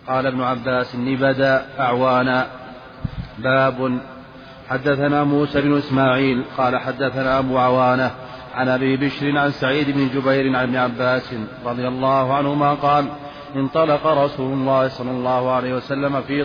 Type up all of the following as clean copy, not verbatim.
قال ابن عباس نبدا أعوانا. باب. حدثنا موسى بن إسماعيل قال حدثنا أبو عوانة عن أبي بشر عن سعيد بن جبير عن ابن عباس رضي الله عنهما قال انطلق رسول الله صلى الله عليه وسلم في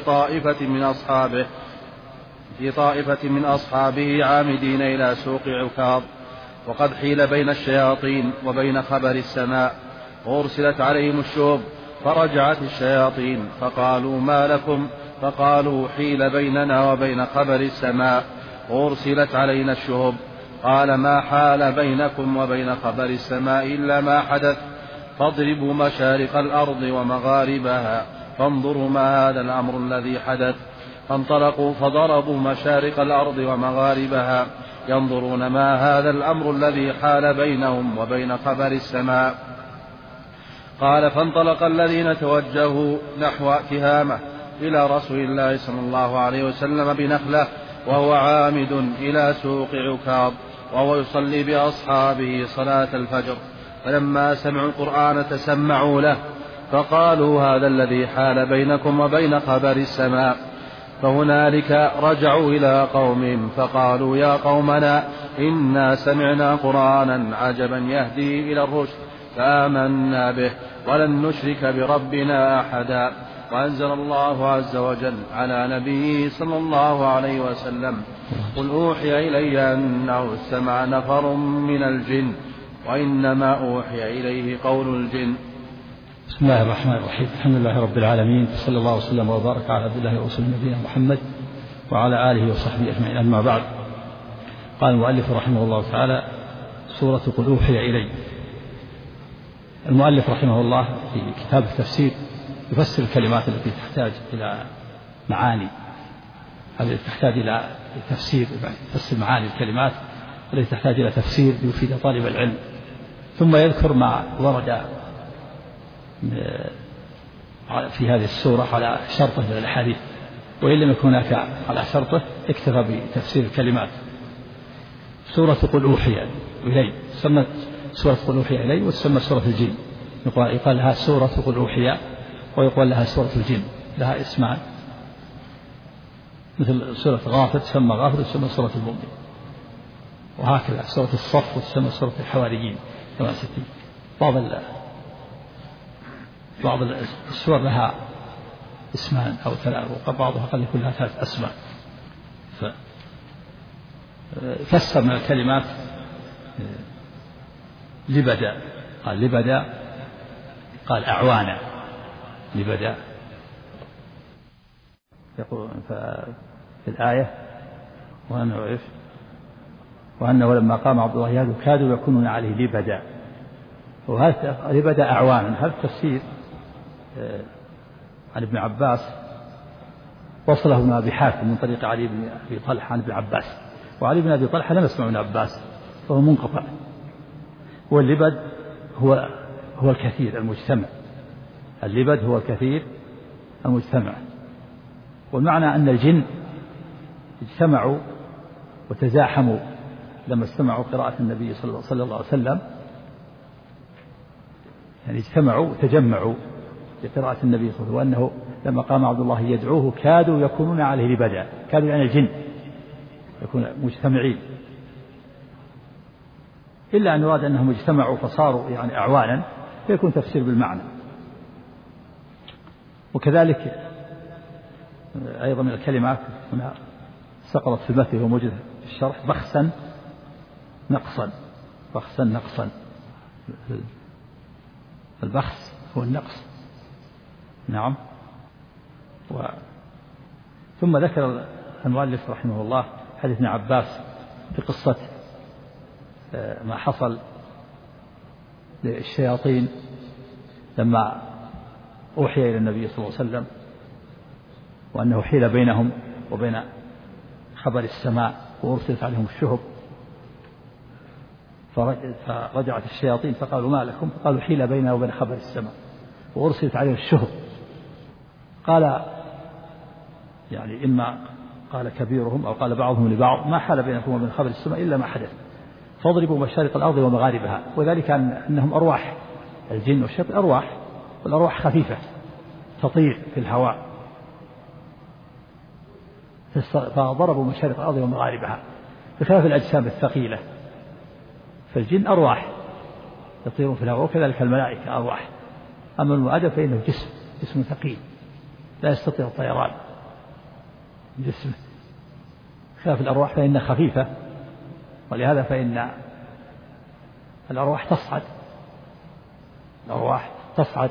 طائفة من أصحابه عامدين إلى سوق عكاظ، وقد حيل بين الشياطين وبين خبر السماء، وأرسلت عليهم الشهب، فرجعت الشياطين فقالوا ما لكم؟ فقالوا حيل بيننا وبين خبر السماء وأرسلت علينا الشهب. قال ما حال بينكم وبين خبر السماء إلا ما حدث، فاضربوا مشارق الأرض ومغاربها فانظروا ما هذا الأمر الذي حدث. فانطلقوا فضربوا مشارق الأرض ومغاربها ينظرون ما هذا الأمر الذي حال بينهم وبين خبر السماء. قال فانطلق الذين توجهوا نحو تهامة إلى رسول الله صلى الله عليه وسلم بنخلة وهو عامد إلى سوق عكاظ وهو يصلي بأصحابه صلاة الفجر، فلما سمعوا القرآن تسمعوا له، فقالوا هذا الذي حال بينكم وبين خبر السماء. فهنالك رجعوا إلى قومهم فقالوا يا قومنا إنا سمعنا قرآنا عجبا يهدي إلى الرشد فآمنا به ولن نشرك بربنا أحدا. وأنزل الله عز وجل على نبيه صلى الله عليه وسلم قل أوحي إلي أنه استمع نفر من الجن وإنما أوحي إليه قول الجن. بسم الله الرحمن الرحيم. الحمد لله رب العالمين، صلى الله وسلم وبارك على عبد الله ورسوله نبينا محمد وعلى آله وصحبه أجمعين. أما بعد، قال المؤلف رحمه الله تعالى سورة قل أوحي إلي. المؤلف رحمه الله في كتاب التفسير يفسر الكلمات التي تحتاج إلى معاني، التي تحتاج إلى تفسير، يفسر معاني الكلمات التي تحتاج إلى تفسير ليفيد طالب العلم، ثم يذكر ما ورد في هذه السورة على شرطه من الأحاديث، وإن لم يكن هناك على شرطه اكتفى بتفسير الكلمات. سورة قل أوحي إلي سمت سورة قل أوحي إلي، وتسمى سورة الجن، يقال لها سورة قل أوحي ويقال لها سورة الجن، لها اسمان، مثل سورة غافر تسمى غافر وتسمى سورة المؤمن، وهكذا سورة الصف وتسمى سورة الحواريين كما ستي. بعض السور لها اسمان أو ثلاث، وبعضها قد يكون لها ثلاث أسماء. فسر من الكلمات لبدا، قال لبدا، قال أعوانا لبدا. يقول في الآية وأنه لما قام عبد الله يهدو كادوا يكونون عليه لبدا، وهذا لبدا أعوانا. هذا التفسير عن ابن عباس وصله ابن أبي حاتم من طريق علي بن أبي طلحة عن ابن عباس، وعلي بن أبي طلحة لم يسمع ابن عباس فهو منقطع. واللبد هو الكثير المجتمع، اللبد هو الكثير المجتمع. والمعنى أن الجن اجتمعوا وتزاحموا لما استمعوا قراءة النبي صلى الله عليه وسلم، يعني اجتمعوا وتجمعوا لقراءة النبي صلى الله عليه وسلم، وأنه لما قام عبد الله يدعوه كادوا يكونون عليه لبدا. كادوا يعني الجن يكونوا مجتمعين، إلا أن يراد أنهم اجتمعوا فصاروا يعني أعوانا، فيكون تفسير بالمعنى. وكذلك أيضا من الكلمات هنا سقطت في المثل وموجود في الشرح بخسا نقصا. بخسا نقصا، البخس هو النقص. نعم. ثم ذكر المؤلف رحمه الله حديث ابن عباس في قصة ما حصل للشياطين لما أوحي إلى النبي صلى الله عليه وسلم، وأنه حيل بينهم وبين خبر السماء وأرسلت عليهم الشهب، فرجعت الشياطين فقالوا ما لكم؟ فقالوا حيل بيننا وبين خبر السماء وأرسلت عليهم الشهب. قال يعني إما قال كبيرهم أو قال بعضهم لبعض ما حال بينكم وبين خبر السماء إلا ما حدث، فاضربوا مشارق الأرض ومغاربها. وذلك أنهم أرواح، الجن والشياطين أرواح، والأرواح خفيفة، تطير في الهواء، فضربوا مشارق الأرض ومغاربها، بخلاف الأجسام الثقيلة. فالجن أرواح يطيرون في الهواء، وكذلك الملائكة أرواح. أما المؤدب فإنه جسم ثقيل لا يستطيع الطيران جسمه، خلاف الأرواح فإنها خفيفة. ولهذا فإن الأرواح تصعد،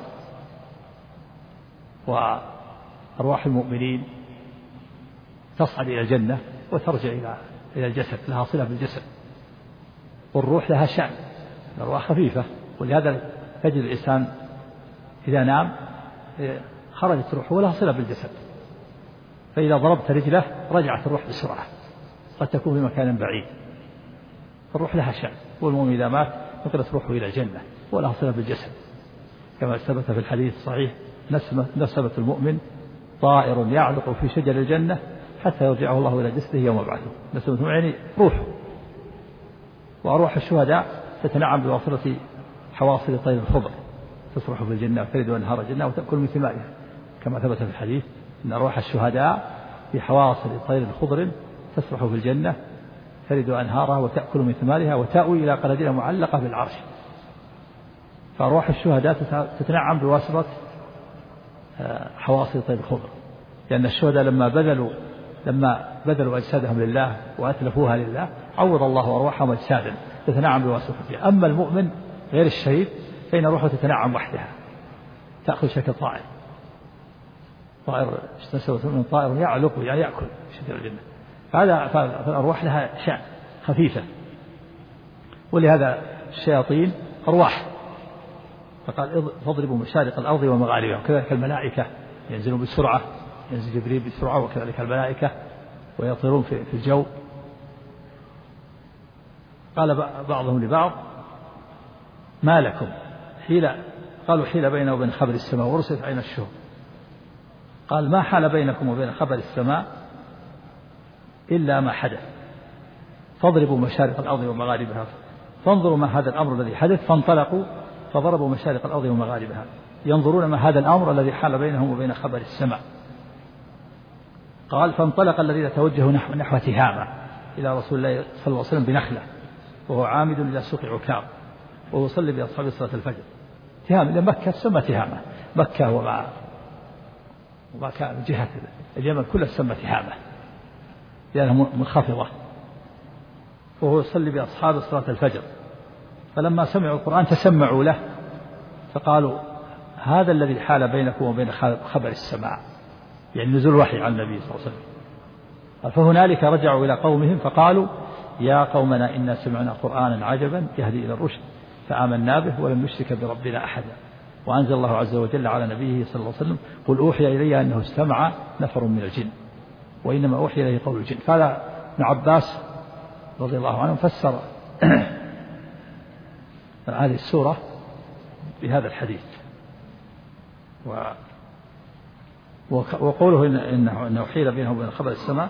وأرواح المؤمنين تصعد إلى الجنة وترجع إلى الجسد، لها صلة بالجسد. والروح لها شأن، الأرواح خفيفة، ولهذا تجد الإنسان إذا نام خرجت روحه ولها صلة بالجسد، فإذا ضربت رجله رجعت الروح بسرعة، قد تكون في مكان بعيد. الروح لها شأن، والمؤمن إذا مات نقلت روحه إلى الجنة ولها صلة بالجسد، كما ثبت في الحديث الصحيح: نسمة المؤمن طائر يعلق في شجر الجنة حتى يرجعه الله إلى جسده يوم بعثه. نسمة المؤمن يعني روحه. وأرواح الشهداء تتنعم بواصلة حواصل طير الخضر، تسرح في الجنة وترد أنهار الجنة وتأكل من ثمارها، كما ثبت في الحديث أن أرواح الشهداء في حواصل طير خضر تسرح في الجنة ترد أنهارها وتأكل من ثمارها وتأوي إلى قناديل معلقة بالعرش. فأرواح الشهداء تتنعم بواسطة حواصل طير الخضر، لأن الشهداء لما بذلوا أجسادهم لله وأتلفوها لله عوض الله أرواحهم أجسادا تتنعم بواسطتها. أما المؤمن غير الشهيد فإن روحه تتنعم وحدها، تأخذ شكل طائر طائر يعلق يعني يأكل شجر الجنة. فالأرواح لها شأن خفيفة، ولهذا الشياطين أرواح، فقال فاضربوا مشارق الأرض ومغاربها. وكذلك الملائكة ينزلون بسرعة، ينزل جبريل بسرعة، وكذلك الملائكة ويطيرون في الجو. قال بعضهم لبعض: ما لكم قالوا حيل بيننا وبين خبر السماء ورسلت عين الشهب. قال: ما حال بينكم وبين خبر السماء إلا ما حدث، فاضربوا مشارق الأرض ومغاربها فانظروا ما هذا الأمر الذي حدث. فانطلقوا فضربوا مشارق الأرض ومغاربها ينظرون ما هذا الأمر الذي حال بينهم وبين خبر السماء. قال: فانطلق الذين توجهوا نحو تهامة إلى رسول الله صلى الله عليه وسلم بنخلة، وهو عامد إلى سوق عكاظ، وهو يصلي بأصحابه صلاة الفجر. تهامة إلى مكة تسمى تهامة، مكة وما كان جهة اليمن كلها تسمى تهامة لأنها منخفضة. وهو يصلي بأصحابه صلاة الفجر، فلما سمعوا القرآن تسمعوا له، فقالوا: هذا الذي حال بينكم وبين خبر السماء، يعني نزول وحي على النبي صلى الله عليه وسلم. فهنالك رجعوا إلى قومهم فقالوا: يا قومنا إنا سمعنا قرآنا عجبا يهدي إلى الرشد فآمنا به ولم نشرك بربنا أحدا. وأنزل الله عز وجل على نبيه صلى الله عليه وسلم: قل أوحي إلي أنه استمع نفر من الجن وإنما أوحي إليه قول الجن. فهذا ابن عباس رضي الله عنه فسر هذه السورة بهذا الحديث. وقوله إنه حيل بينه وبين خبر السماء،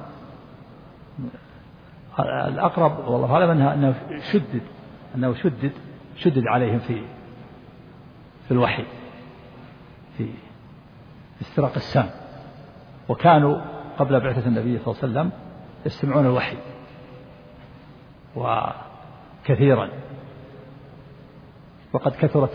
الأقرب والله أعلم أنه شدد عليهم في الوحي، في استراق السام. وكانوا قبل بعثة النبي صلى الله عليه وسلم يستمعون الوحي وكثيرا، وقد كثروا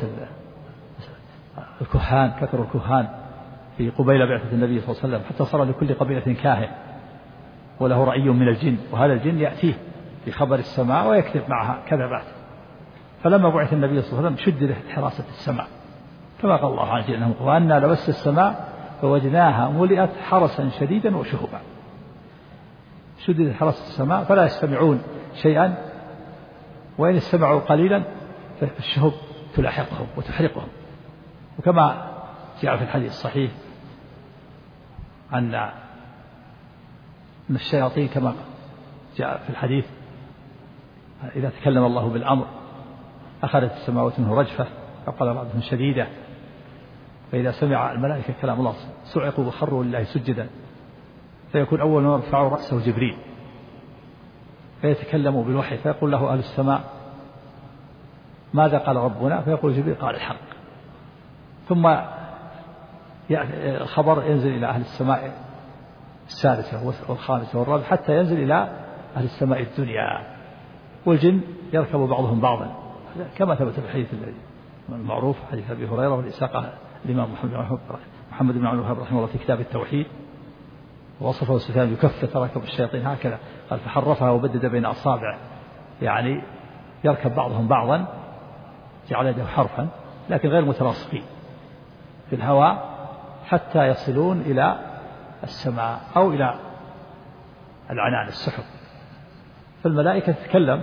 الكهان في قبيل بعثة النبي صلى الله عليه وسلم، حتى صار لكل قبيلة كاهن وله رأي من الجن، وهذا الجن يأتيه بخبر السماء ويكتب معها كذبات. فلما بعث النبي صلى الله عليه وسلم شددت حراسة السماء، كما قال الله عز وجل: وأنا لمس السماء فوجدناها ملئت حرسا شديدا وشهبا. شددت حراسة السماء فلا يستمعون شيئا، وإن استمعوا قليلا فالشهب تلاحقهم وتحرقهم. وكما جاء في الحديث الصحيح أن الشياطين كما جاء في الحديث إذا تكلم الله بالأمر أخذت السماوات منه رجفة، فقال بعضهم شديدة. فإذا سمع الملائكة كلام الله صعقوا وخروا لله سجدا، فيكون أول ما يرفع رأسه جبريل فيتكلم بالوحي، فيقول له أهل السماء: ماذا قال ربنا؟ فيقول جبريل: قال الحق. ثم الخبر ينزل إلى أهل السماء السادسة والخامسة والرابعة حتى ينزل إلى أهل السماء الدنيا، والجن يركب بعضهم بعضا كما ثبت في الحديث المعروف حديث أبي هريرة والإساقة الإمام محمد بن عبد الوهاب رحمه الله في كتاب التوحيد، ووصفه سفيان يكفر تركب الشياطين هكذا قال فحرفها وبدد بين أصابع، يعني يركب بعضهم بعضا جعل يده حرفا لكن غير متلاصقين في الهواء حتى يصلون إلى السماء أو إلى العنان السحب. فالملائكة تتكلم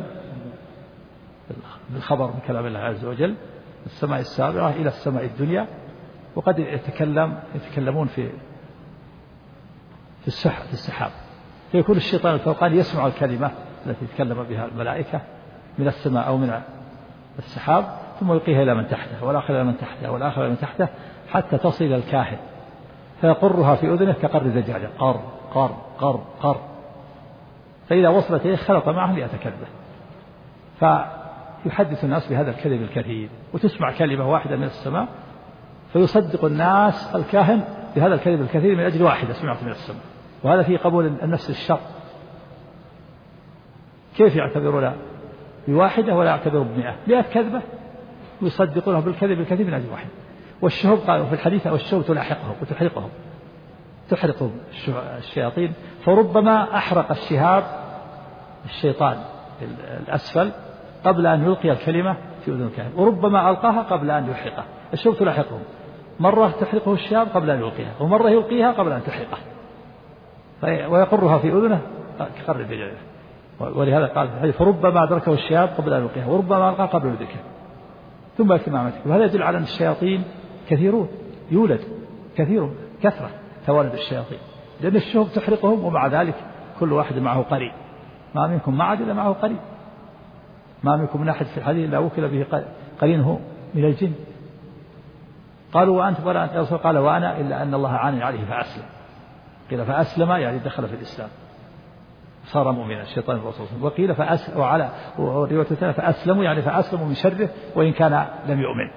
بالخبر من كلام الله عز وجل السماء السابعة إلى السماء الدنيا، وقد يتكلمون في السحاب، فيكون الشيطان الفوقاني يسمع الكلمة التي يتكلم بها الملائكة من السماء أو من السحاب، ثم يلقيها إلى من تحته والآخر إلى من تحته والآخر إلى من تحته حتى تصل إلى الكاهن فيقرها في أذنه كقر الدجاجة قر قر قر قر، فإذا وصلت إليه خلط معه 100 كذبة، فيحدث الناس بهذا الكذب الكثير، وتسمع كلمة واحدة من السماء فيصدق الناس الكاهن بهذا الكذب الكثير من أجل واحدة سمعت من السماء، وهذا فيه قبول النفس الشر. كيف يعتبرون بواحدة ولا يعتبرون ب100 كذبة ويصدقونه بالكذب الكثير من أجل واحدة. والشهب قالوا في الحديث والشهب تلاحقهم وتحرقهم، تحرق الشياطين، فربما أحرق الشهاب الشيطان الأسفل قبل أن يلقي الكلمة في أذن الكاهن، وربما ألقاها قبل أن يحرقه. الشهب تلاحقهم، مرة تحرقه الشهاب قبل أن يلقيها، ومرة يلقيها قبل أن تحرقه ويقرها في أذنه كقر الدجاجة. ولهذا قال في الحديث فربما أدركه الشهاب قبل أن يلقيها وربما ألقاها قبل أن يدركها ثم يتم. وهذا يدل على أن الشياطين كثيرون، يولد كثرة توالد الشياطين، لأن الشهب تحرقهم ومع ذلك كل واحد معه قرين، ما منكم معد إلا معه قرين، ما منكم من أحد في الحديث إلا وكل به قرينه من الجن. قالوا وأنت ولا أنت يا رسول؟ قال وأنا إلا أن الله عاني عليه فأسلم. قيل فأسلم يعني دخل في الإسلام صار مؤمنا الشيطان الرسول، وقيل وعلى ورواية ثانية فأسلموا يعني فأسلموا من شره وإن كان لم يؤمن.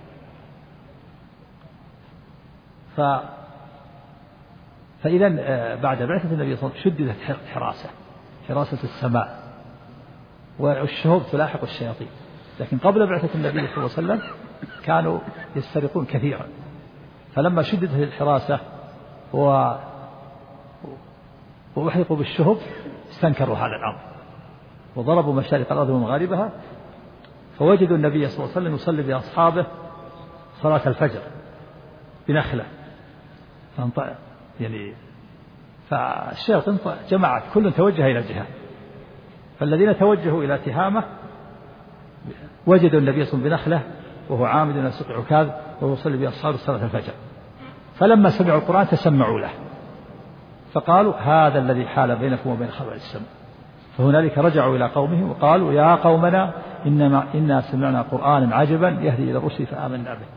فإذا بعد بعثة النبي صلى الله عليه وسلم شددت حراسة السماء، والشهوب تلاحق الشياطين، لكن قبل بعثة النبي صلى الله عليه وسلم كانوا يسترقون كثيرا، فلما شددت الحراسة وأحيطوا بالشهب استنكروا هذا الأمر وضربوا مشارق الأرض ومغاربها، فوجدوا النبي صلى الله عليه وسلم يصلي بأصحابه صلاة الفجر بنخلة، يعني فالشياطين جماعات كل توجه إلى جهة، فالذين توجهوا إلى تهامة وجدوا النبي صلى الله عليه وسلم بنخلة وهو عامد إلى سوق عكاظ وهو يصلي بأصحابه صلاة الفجر، فلما سمعوا القرآن تسمعوا له فقالوا هذا الذي حال بينكم وبين خبر السماء، فهنالك رجعوا إلى قومهم وقالوا يا قومنا إنا سمعنا قرآنا عجبا يهدي إلى الرشد فآمنا به.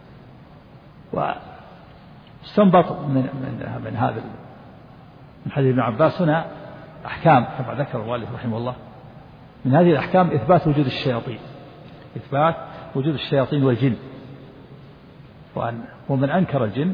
واستنبط من هذا من حديث ابن عباس هنا أحكام كما ذكر المؤلف رحمه الله. من هذه الأحكام إثبات وجود الشياطين والجن، ومن أنكر الجن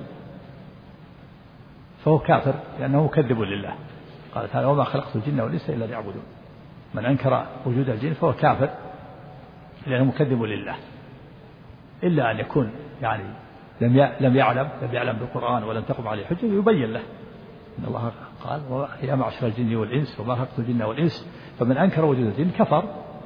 فهو كافر لأنه مكذب لله، قال تعالى وما خلقت الجن والإنس إلا ليعبدون. من أنكر وجود الجن فهو كافر لأنه مكذب لله، إلا أن يكون يعني لم يعلم بالقرآن ولم تقم عليه حجة يبين له. إن الله قال يا معشر الجن والإنس وما خلقت الجن والإنس، فمن أنكر وجود الجن كفر.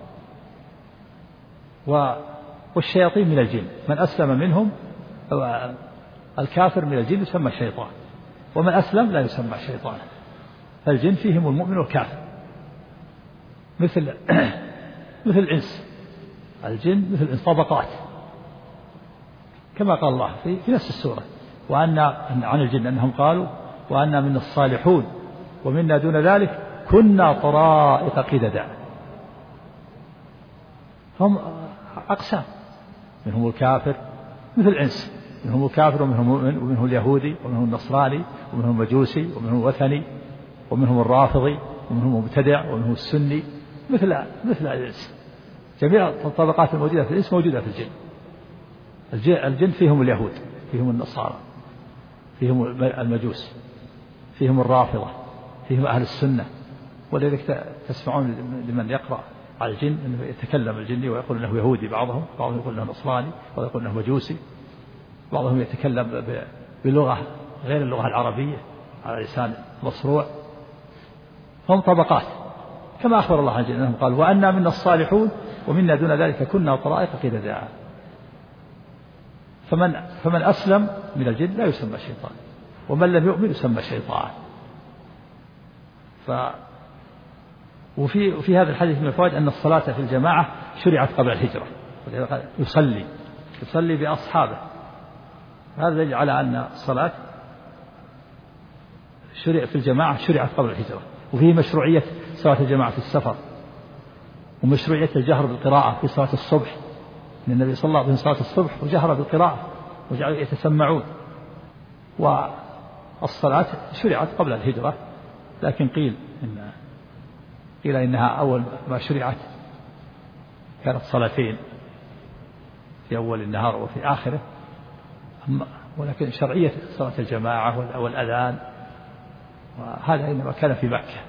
والشياطين من الجن من أسلم منهم، الكافر من الجن يسمى شيطان، ومن أسلم لا يسمى شيطانا. الجن فيهم المؤمن والكافر مثل الإنس، الجن مثل الإنس طبقات، كما قال الله في نفس السورة وأن عن الجن أنهم قالوا وأنا منا الصالحون ومنا دون ذلك كنا طرائق قددا. هم أقسام، منهم الكافر مثل الإنس، منهم الكافر ومنهم المؤمن ومنهم اليهودي ومنهم النصراني ومنهم المجوسي ومنهم الوثني ومنهم الرافضي ومنهم المبتدع ومنهم السني مثل الإنس. جميع الطبقات الموجودة في الإنس موجودة في الجن. الجن فيهم اليهود فيهم النصارى فيهم المجوس، فيهم الرافضة، فيهم أهل السنة. ولذلك تسمعون لمن يقرأ على الجن أنه يتكلم الجني ويقول أنه يهودي، بعضهم يقول أنه نصراني، بعضهم يقول أنه مجوسي، بعضهم يتكلم بلغة غير اللغة العربية على لسان مصروع. هم طبقات كما أخبر الله عن الجن أنهم قال وأنا منا الصالحون ومنا دون ذلك كنا طرائق قددا. فمن أسلم من الجن لا يسمى شيطان، ومن لم يؤمن يسمى شيطان. وفي هذا الحديث من الفوائد أن الصلاة في الجماعة شرعت قبل الهجرة، يصلي بأصحابه. هذا يدل على أن الصلاة في الجماعة شرعت قبل الهجرة. وفيه مشروعية صلاة الجماعة في السفر، ومشروعية الجهر بالقراءة في صلاة الصبح، لأن النبي صلى الله عليه وسلم صلاة الصبح وجهر بالقراءة وجعلوا يتسمعون. والصلاة شرعت قبل الهجرة، لكن قيل إنها أول ما شرعت كانت صلاتين في أول النهار وفي آخره، ولكن شرعية صلاة الجماعة والأذان وهذا إنما كان في مكة،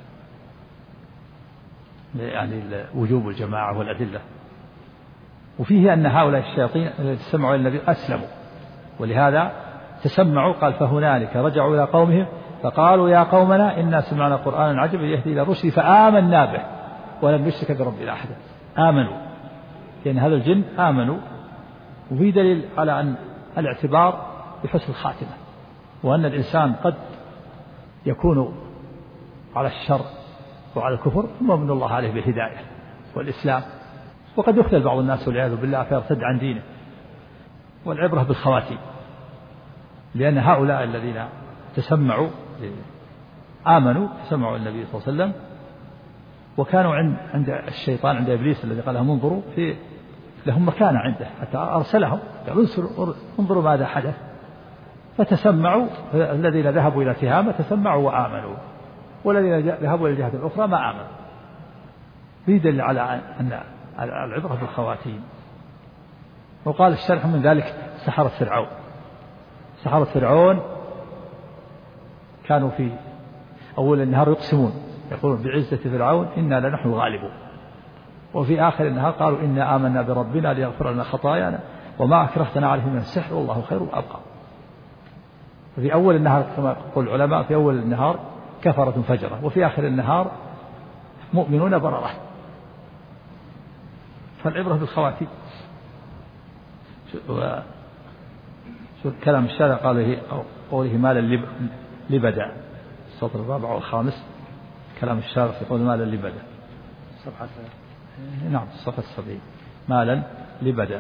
يعني وجوب الجماعة والأدلة. وفيه أن هؤلاء الشياطين الذين تسمعوا إلى النبي أسلموا، ولهذا تسمعوا قال فهنالك رجعوا إلى قومهم فقالوا يا قومنا إنا سمعنا قرآنا عجبا يهدي إلى الرشد فآمنا به ولم نشرك بربنا أحدا. آمنوا لأن هذا الجن آمنوا. وفي دليل على أن الاعتبار بحسن الخاتمة، وأن الإنسان قد يكون على الشر وعلى الكفر ثم من الله عليه بالهداية والإسلام، وقد يخذل بعض الناس والعياذ بالله فيرتد عن دينه. والعبرة بالخواتيم، لأن هؤلاء الذين تسمعوا آمنوا تسمعوا النبي صلى الله عليه وسلم، وكانوا عند الشيطان عند إبليس الذي قال لهم انظروا لهم مكانة عنده حتى أرسلهم انظروا ماذا حدث، فتسمعوا. الذين ذهبوا إلى تهامة تسمعوا وآمنوا، والذين ذهبوا إلى الجهة الأخرى ما آمنوا. يدل على أن العبرة بالخواتيم. وقال الشرح من ذلك سحرة فرعون كانوا في أول النهار يقسمون يقولون بعزة فرعون إنا لنحن غالبون، وفي آخر النهار قالوا إنا آمنا بربنا ليغفر لنا خطايانا وما أكرهتنا عليه من السحر والله خير وأبقى. وفي أول النهار كما يقول العلماء في أول النهار كفرة فجرة، وفي آخر النهار مؤمنون بررة. فالعبرة بالخواتيم. شو كلام الشارع قوله مالا لبدا، السطر الرابع والخامس كلام الشارع في قول مالا لبدا، صفحة نعم الصفحة 70 مالا لبدا.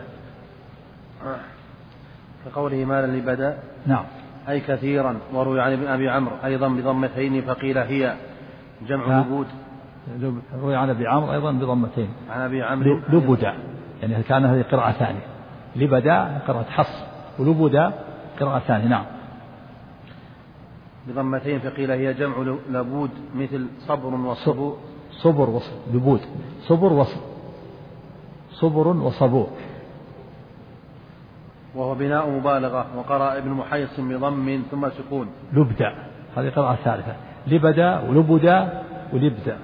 كقوله مالا لبدا نعم أي كثيرا. وروي عن أبي عمرو أيضا بضمتين فقيل هي جمع لبود. روي عن أبي عمرو أيضا بضمتين عن أبي عمرو لبدا، يعني كان هذه قراءة ثانية، لبدا قراءة حص ولبدا قراءة ثانية. نعم بضمتين فقيل هي جمع لبود مثل صبر وصبور. صبر وصبور لبود صبر وصبور، وهو بناء مبالغة. وقرأ ابن محيص بضم ثم سكون لبدا، هذه قراءة ثالثة. لبدا ولبدا ولبدا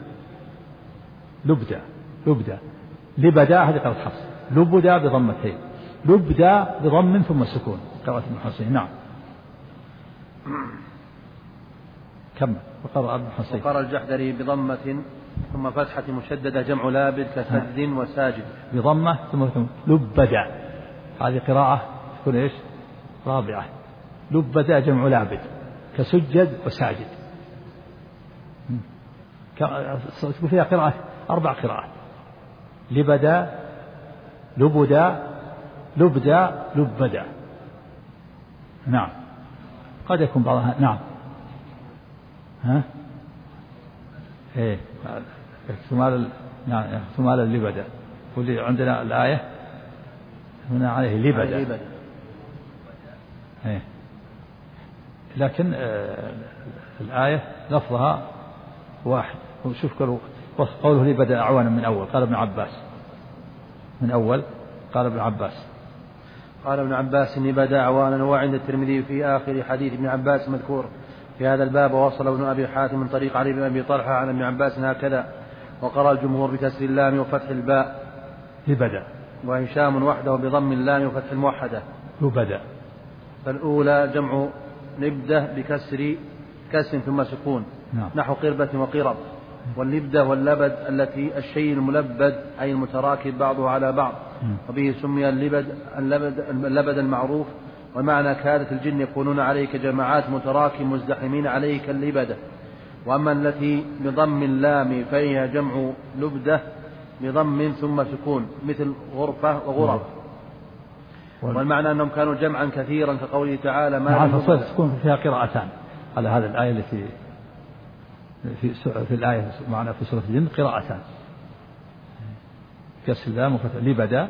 لبدا لبدا هذه قراءة حفص. لبدا بضمتين، لبدا بضم ثم سكون قراءة ابن حسين. نعم كم وقرأ ابن حسين. وقرأ الجحدري بضمة ثم فتحة مشددة جمع لابد كسجد وساجد. بضمة ثم لبدا، هذه قراءة تكون إيش رابعة. لبدا جمع لابد كسجد وساجد. تكون فيها قراءة 4 قراءات: لبدا لبدا لبدا لبدا. نعم قد يكون بعضها نعم ايه احتمال اللبدا. واللي عندنا الآية هنا عليه لبدا ايه، لكن الآية لفظها واحد. وشوف قوله لبدا أعوانا من أول قال ابن عباس، من أول قال ابن عباس. قال ابن عباس إني بدا أعوانا. وعند الترمذي في آخر حديث ابن عباس مذكور في هذا الباب. ووصل ابن أبي حاتم من طريق علي بن أبي طلحة عن ابن عباس هكذا. وقرأ الجمهور بكسر اللام وفتح الباء لبدا، وهشام وحده بضم اللام وفتح الموحدة لبدا. فالأولى جمع لبدة بكسر ثم سكون. نحو قربة وقرب. واللبدة واللبد التي الشيء الملبد أي المتراكب بعضه على بعض، وبه سمي اللبد المعروف. ومعنى كادت الجن يكونون عليك جماعات متراكم مزدحمين عليك اللبدة. وأما التي بضم اللام فهي جمع لبدة بضم ثم سكون مثل غرفة وغرف. والمعنى أنهم كانوا جمعا كثيرا كقوله تعالى ما تكون فيها قراءتان على هذه الآية التي في الآية معنا في سورة الجن قراءتان، كسر اللام وفتح لبدا،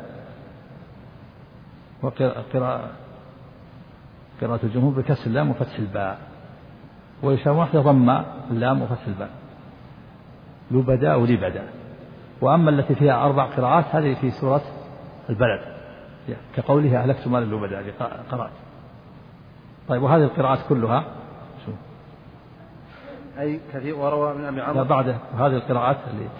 وقراءة الجمهور بكسر اللام وفتح الباء، وهشام وحده ضم اللام وفتح الباء لبدا ولبدا. وأما التي فيها 4 قراءات هذه في سورة البلد كقوله أهلكت مال لبدا، هذه قراءة. طيب وهذه القراءات كلها أي كثير. وروى من أبي عمرو بعد هذه القراءات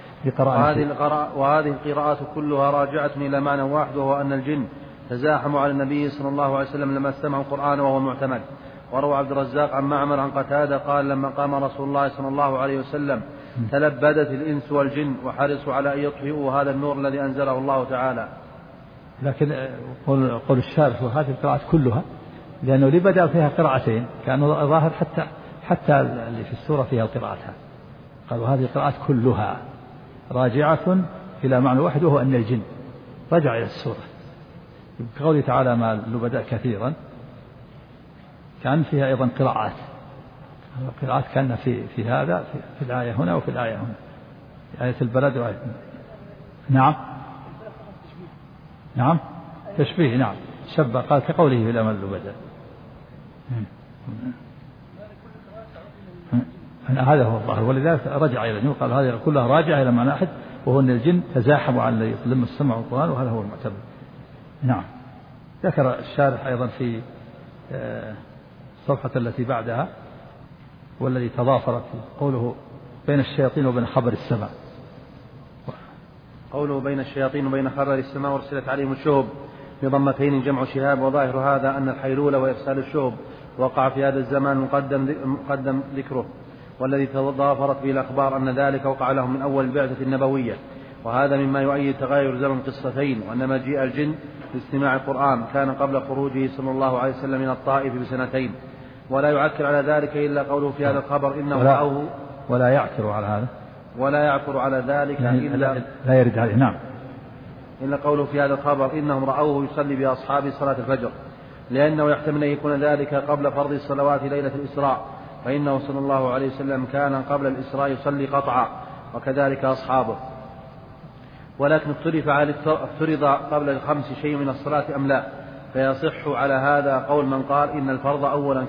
وهذه القراءات كلها راجعة إلى معنى واحد، وهو أن الجن تزاحموا على النبي صلى الله عليه وسلم لما استمعوا القرآن وهو معتمد. وروى عبد الرزاق عن معمر عن قتادة قال لما قام رسول الله صلى الله عليه وسلم تلبدت الإنس والجن وحرصوا على أن يطفئوا هذا النور الذي أنزله الله تعالى. لكن قول الشارح وهذه القراءات كلها، لأنه لبدأ فيها قراءتين كانوا ظاهر حتى اللي في السورة فيها القراءتها. قالوا هذه القراءات كلها راجعة إلى معنى واحد، وهو أن الجن رجع إلى السورة. كقوله تعالى ما لبدأ كثيرا كان فيها أيضا قراءات كان في هذا في الآية هنا وفي الآية هنا، في آية البلد وآية. نعم تشبيه. نعم شبه، قال كقوله في الأمل لبدأ. هذا هو الظاهر، ولذلك رجع إلى الجن. قال هذه كلها راجعة إلى معنى واحد، وهو أن الجن تزاحموا على لما سمعوا القرآن، وهذا هو المعتبر. نعم. ذكر الشارح أيضا في الصفحة التي بعدها والذي تضافرت قوله بين الشياطين وبين خبر السماء. قوله بين الشياطين وبين خبر السماء ورسلت عليهم الشهب بضمتين جمع شهاب. وظاهر هذا أن الحيلولة وإرسال الشهب وقع في هذا الزمان مقدم ذكره، والذي تضافرت به الأخبار أن ذلك وقع لهم من أول البعثة النبوية. وهذا مما يؤيد تغاير زمن قصتين، وأن مجيء الجن لاستماع القرآن كان قبل خروجه صلى الله عليه وسلم من الطائف بسنتين. ولا يعكر على ذلك إلا قوله في هذا الخبر إنه رأوه. ولا يعكر على هذا، ولا يعكر على ذلك يعني لا يرد عليه. نعم. إلا قوله في هذا الخبر إنهم رأوه يصلي بأصحابه صلاة الفجر، لأنه يحتمل أن يكون ذلك قبل فرض الصلوات ليلة الإسراء، فإنه صلى الله عليه وسلم كان قبل الإسراء يصلي قطعا، وكذلك أصحابه. ولكن اختلف على افترض قبل الخمس شيء من الصلاة أم لا، فيصح على هذا قول من قال إن الفرض أولا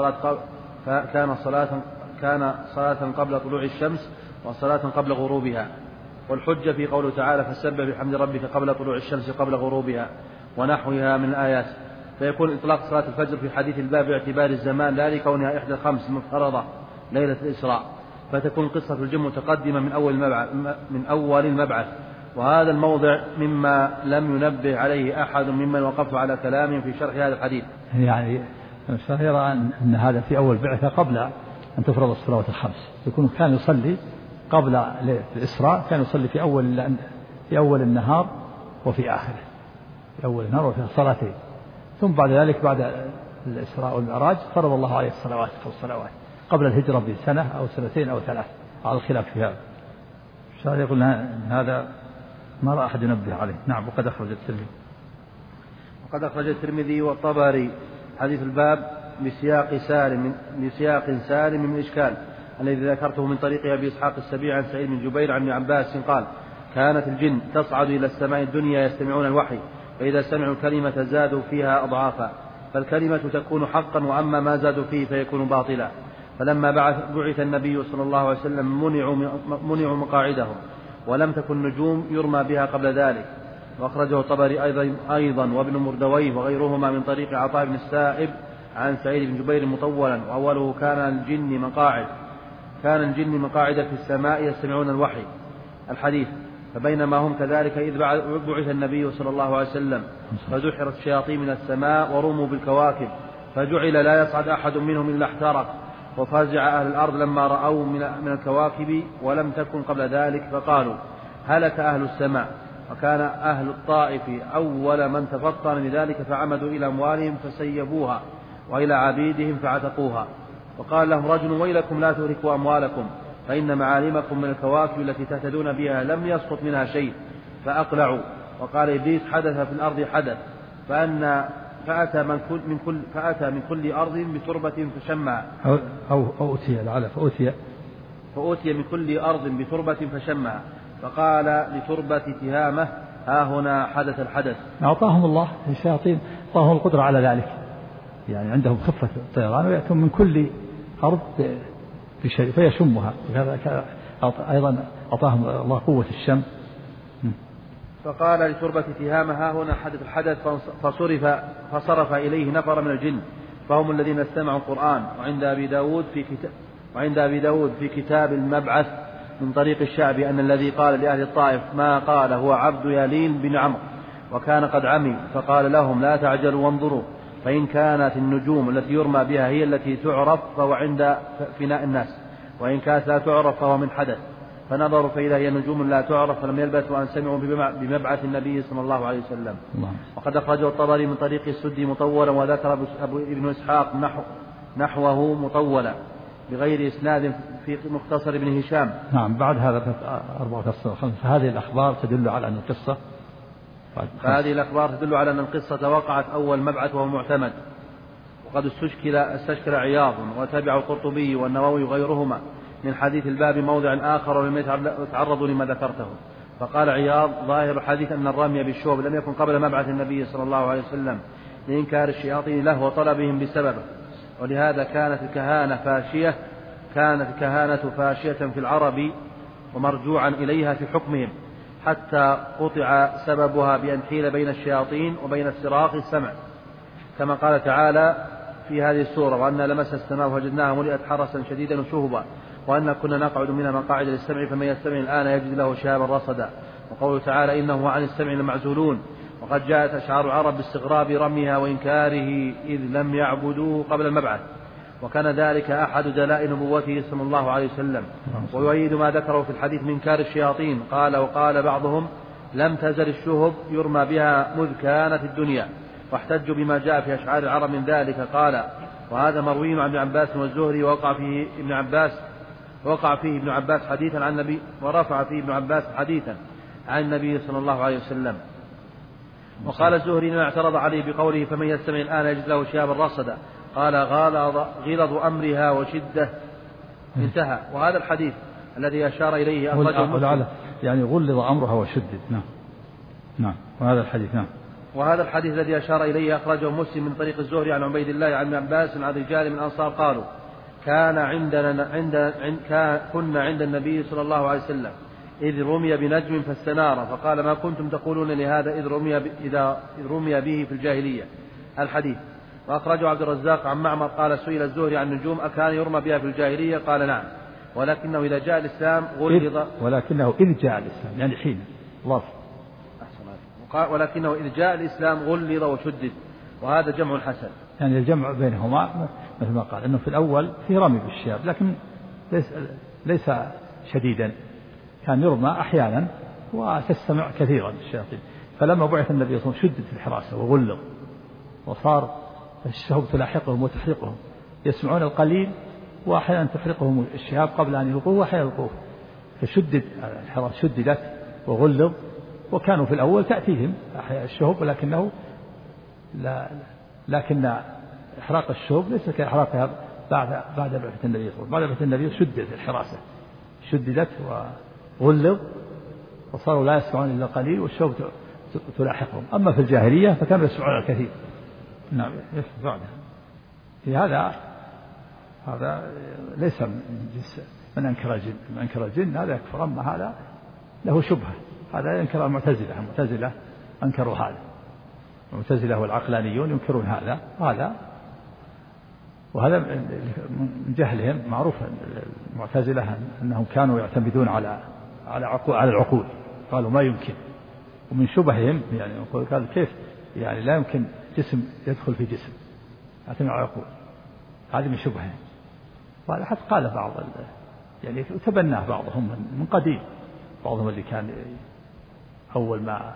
كان صلاة قبل طلوع الشمس وصلاة قبل غروبها. والحجة في قوله تعالى فسبح بحمد ربك قبل طلوع الشمس قبل غروبها ونحوها من الآيات. فيكون إطلاق صلاة الفجر في حديث الباب باعتبار الزمان لا لكونها إحدى الخمس مفترضة ليلة الإسراء، فتكون قصة الجن متقدمة من أول المبعث. وهذا الموضع مما لم ينبه عليه أحد ممن وقف على كلامهم في شرح هذا الحديث. يعني يرى أن هذا في أول بعثة قبل أن تفرض الصلوات الخمس، يكون كان يصلي قبل الإسراء، كان يصلي في أول النهار وفي آخره، في أول النهار وفي صلاتين، ثم بعد ذلك بعد الإسراء والمعراج فرض الله عليه الصلوات قبل الهجرة بسنة أو سنتين أو 3 على الخلاف في هذا. الشارع يقول هذا ما رأى أحد ينبه عليه. نعم. وقد أخرج الترمذي والطبري حديث الباب بسياق سالم من الإشكال الذي ذكرته من طريق أبي إسحاق السبيعي عن سعيد بن جبير عن ابن عباس قال كانت الجن تصعد إلى السماء الدنيا يستمعون الوحي، فإذا سمعوا الكلمة زادوا فيها أضعافا، فالكلمة تكون حقا، وأما ما زادوا فيه فيكون باطلا. فلما بعث النبي صلى الله عليه وسلم منعوا مقاعدهم، ولم تكن نجوم يرمى بها قبل ذلك، وأخرجه الطبري أيضا وابن مردويه وغيرهما من طريق عطاء بن السائب عن سعيد بن جبير مطولا، وأوله كان الجن مقاعد في السماء يستمعون الوحي. الحديث. فبينما هم كذلك إذ بعث النبي صلى الله عليه وسلم فدحرت الشياطين من السماء ورموا بالكواكب فجعل لا يصعد أحد منهم إلا احترق، وفزع أهل الأرض لما رأوا من الكواكب ولم تكن قبل ذلك، فقالوا هلك أهل السماء. وكان أهل الطائف أول من تفطن لذلك، فعمدوا إلى أموالهم فسيبوها وإلى عبيدهم فعتقوها. وقال لهم رجل ويلكم لا تهلكوا أموالكم، فإن معالمكم من الكواكب التي تهتدون بها لم يسقط منها شيء. فأقلعوا. وقال إبليس حدث في الأرض حدث، فأتى من كل أرض بتربة فشمها، أو أوتي العلف فأوتي من كل أرض بتربة فشمها، فقال لتربة تهامة ها هنا حدث الحدث. أعطاهم الله الشياطين، أعطاهم القدرة على ذلك، يعني عندهم خفة الطيران ويأتون من كل أرض بشيء فيشمها. أيضا أعطاهم الله قوة الشم. فقال لتربة تهامة ها هنا حدث الحدث، فصرف إليه نفر من الجن فهم الذين استمعوا القرآن. وعند أبي داود في كتاب المبعث من طريق الشعبي أن الذي قال لأهل الطائف ما قال هو عبد يالين بن عمرو وكان قد عمي، فقال لهم لا تعجلوا وانظروا، فإن كانت النجوم التي يرمى بها هي التي تعرف فهو عند فناء الناس، وإن كانت لا تعرف فهو من حدث. فنظروا فإذا هي نجوم لا تعرف، فلم يلبثوا أن سمعوا بمبعث النبي صلى الله عليه وسلم. وقد أخرجه الطبري من طريق السدي مطولا، وذكر ابن إسحاق نحوه مطولا بغير إسناد في مختصر ابن هشام. نعم. بعد هذا 4 فهذه الأخبار تدل على أن القصة وقعت أول مبعث وهو معتمد. وقد استشكل عياض وتابع القرطبي والنووي وغيرهما من حديث الباب موضع آخر ولم يتعرضوا لما ذكرته. فقال عياض ظاهر الحديث أن الرمي بالشوب لم يكن قبل مبعث النبي صلى الله عليه وسلم لإنكار الشياطين له وطلبهم بسببه، ولهذا كانت الكهانة فاشية في العرب ومرجوعا إليها في حكمهم، حتى قطع سببها بأن حيل بين الشياطين وبين استراق السمع، كما قال تعالى في هذه السورة وأنا لمس السماء وجدناها ملئت حرسا شديدا وشهبا وأنا كنا نقعد منها مقاعد للسمع فمن يستمع الآن يجد له شهابا رصدا. وقوله تعالى إنه عن السمع لمعزولون. وقد جاءت أشعار العرب باستغراب رميها وإنكاره إذ لم يعبدوه قبل المبعث، وكان ذلك أحد دلائل نبوته صلى الله عليه وسلم. ويؤيد ما ذكره في الحديث من إنكار الشياطين. وقال بعضهم لم تزل الشهب يرمى بها مذ كانت الدنيا، واحتجوا بما جاء في أشعار العرب من ذلك. قال وهذا مروي عن ابن عباس والزهري ووقع فيه ابن عباس حديثا عن النبي، ورفع فيه ابن عباس حديثا عن النبي صلى الله عليه وسلم. وقال الزهري إنما اعترض عليه بقوله فمن يستمع الآن يجد له شهابا رصدا، قال غلظ أمرها وشدة انتهى. وهذا الحديث الذي أشار إليه أخرجه مسلم، يعني غلظ أمرها وشدد. نعم. وهذا الحديث الذي أشار إليه أخرجه مسلم من طريق الزهري عن عبيد الله عن ابن عباس عن رجال من الأنصار قالوا كنا عند النبي صلى الله عليه وسلم إذ رمي بنجم فاستنار، فقال ما كنتم تقولون لهذا إذ رمي به في الجاهلية. الحديث. وأخرجه عبد الرزاق عن معمر قال سئل الزهري عن النجوم أكان يرمى بها في الجاهلية؟ قال نعم، ولكنه إذا جاء الإسلام غلظ. ولكنه إذ جاء الإسلام يعني حين الله. ولكنه إذ جاء الإسلام غلظ وشدد، وهذا جمع حسن. يعني الجمع بينهما مثل ما قال أنه في الأول في رمي بالشياب لكن ليس شديدا، كان يرمى أحيانا وتستمع كثيرا الشياطين. فلما بعث النبي صلى الله عليه وسلم شدت الحراسة وغلظ وصار الشهب تلاحقهم وتحرقهم، يسمعون القليل وأحيانا تحرقهم الشهاب قبل أن يلقوه وأحيانا يلقوه، فشدد الحراسة شددت وغلظ. وكانوا في الأول تأتيهم الشهب لكن إحراق الشهب ليس كإحراقها بعد بعثة النبي صلى الله عليه وسلم. بعد بعثة النبي شدت الحراسة، شددت وغلظ وصاروا لا يسمعون إلا قليل والشهب تلاحقهم. أما في الجاهلية فكانوا يسمعون الكثير. نعم. يسمعون. هذا ليس من جنس من أنكر الجن هذا يكفر. أما هذا له شبهة، هذا ينكر المعتزلة أنكروا هذا. المعتزلة والعقلانيون ينكرون هذا وهذا من جهلهم. معروف المعتزلة أنهم كانوا يعتمدون على العقول، قالوا ما يمكن. ومن شبههم يعني قال كيف يعني لا يمكن جسم يدخل في جسم، يعتمد على العقول. هذه من شبههم. وحتى قال بعض يعني تبناه بعضهم من قديم، بعضهم اللي كان أول ما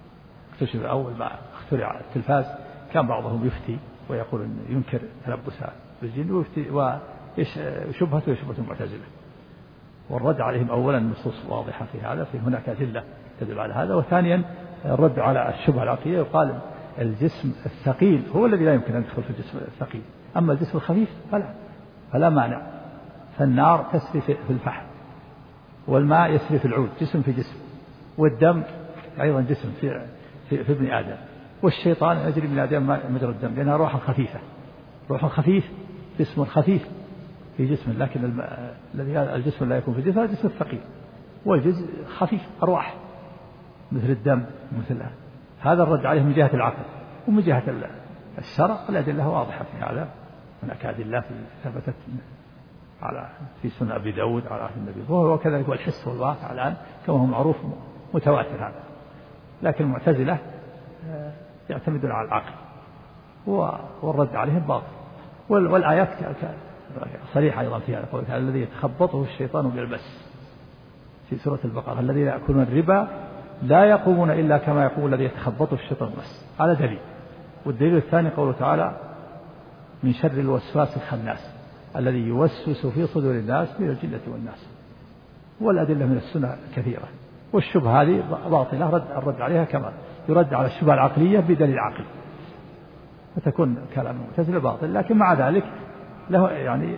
اخترع التلفاز كان بعضهم يفتي ويقول إن ينكر تلبسها بالجن ويفتي وشبهته المعتزلة. والرد عليهم أولا نصوص واضحة في هذا، في هناك أدلة تدل على هذا. وثانيا الرد على الشبهة العقلية، يقال الجسم الثقيل هو الذي لا يمكن أن يدخل في الجسم الثقيل، أما الجسم الخفيف فلا مانع. فالنار تسري في الفحم، والماء يسري في العود، جسم في جسم. والدم أيضا جسم في ابن آدم. والشيطان يجري من آدم مجرى الدم، لأنها روح خفيفة. روح خفيف، جسم خفيف في جسم، لكن الجسم لا يكون في الجسم، الجسم الثقيل. والجزء خفيف أرواح مثل الدم مثل هذا. الرد عليه من جهة العقل. ومن جهة الشرع الأدلة واضحة في هذا. هناك أدلة ثبتت في سنة أبي داود على عهد النبي، وكذلك والحس والواقع الآن كما هو معروف متواتر هذا. لكن المعتزلة يعتمدون على العقل، والرد عليهم باطل. والآيات صريحة أيضا في هذا، الذي يتخبطه الشيطان بالمس في سورة البقرة، الذين يأكلون الربا لا يقومون إلا كما يقوم الذي يتخبطه الشيطان بالمس. هذا دليل. والدليل الثاني قوله تعالى من شر الوسواس الخناس الذي يوسوس في صدور الناس من الجنة والناس. والأدلة من السنة كثيرة. والشبهة هذه باطلة، الرد عليها كما يرد على الشبهة العقلية بدليل عقلي، فتكون كلام المعتزلة باطل. لكن مع ذلك له يعني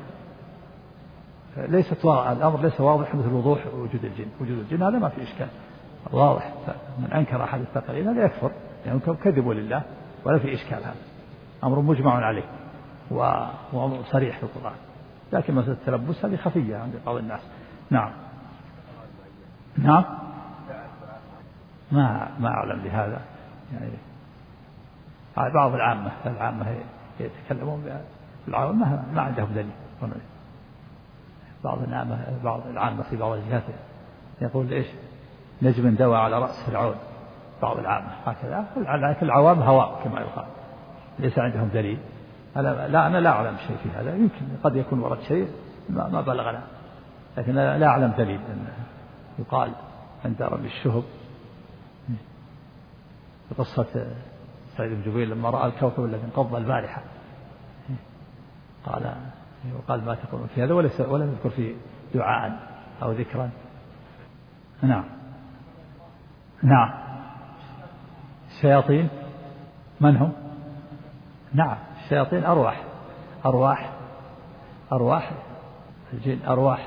الأمر ليس واضح مثل وضوح وجود الجن. وجود الجن هذا ما في إشكال، واضح. من أنكر أحد الثقلين هذا يكفر، يعني كذبوا لله ولا في إشكال. هذا أمر مجمع عليه وأمر صريح في القرآن. لكن مسألة التلبس هذه خفية عند بعض الناس. نعم ما أعلم بهذا. يعني بعض العامة يتكلمون بالعامة ما عندهم دليل. بعض العامة في بعض الجهات يقول إيش نجم دواء على رأس فرعون. بعض العامة هكذا، لكن العوام هواء كما يقال، ليس عندهم دليل. أنا لا أعلم شيء في هذا. يمكن قد يكون ورد شيء ما بلغنا، لكن لا أعلم دليل. أن يقال عند رمي الشهب في قصة سعيد بن جبير لما رأى الكوكب الذي انقض البارحة، قال ما تقولون في هذا، ولا نذكر فيه دعاء أو ذكرا. نعم الشياطين من هم؟ نعم الشياطين أرواح الجن، أرواح.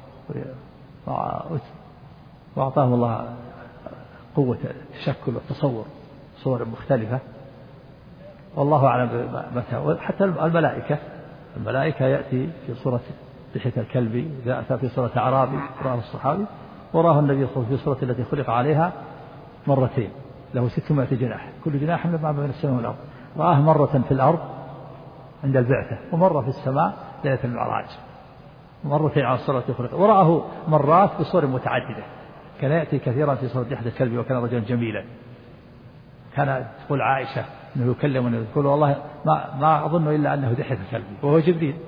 وأعطاهم الله قوة التشكل والتصور صور مختلفة، والله أعلم متى. حتى الملائكة يأتي في صورة دحية الكلب، إذا أتى في صورة أعرابي رآه الصحابي، وراه النبي صلى الله عليه وسلم في صورة التي خلق عليها مرتين، له 600 جناح، كل جناح ما بين السماء والأرض. رآه مرة في الأرض عند البعثة، ومرة في السماء ليلة المعراج، مرتين على الصورة التي خلق. ورآه مرات بصور متعددة، كان يأتي كثيرا في صورة دحية الكلب، وكان رجلا جميلا. كانت تقول عائشة أنه يكلم يقول والله ما أظن إلا أنه دحية الكلب، وهو جبريل.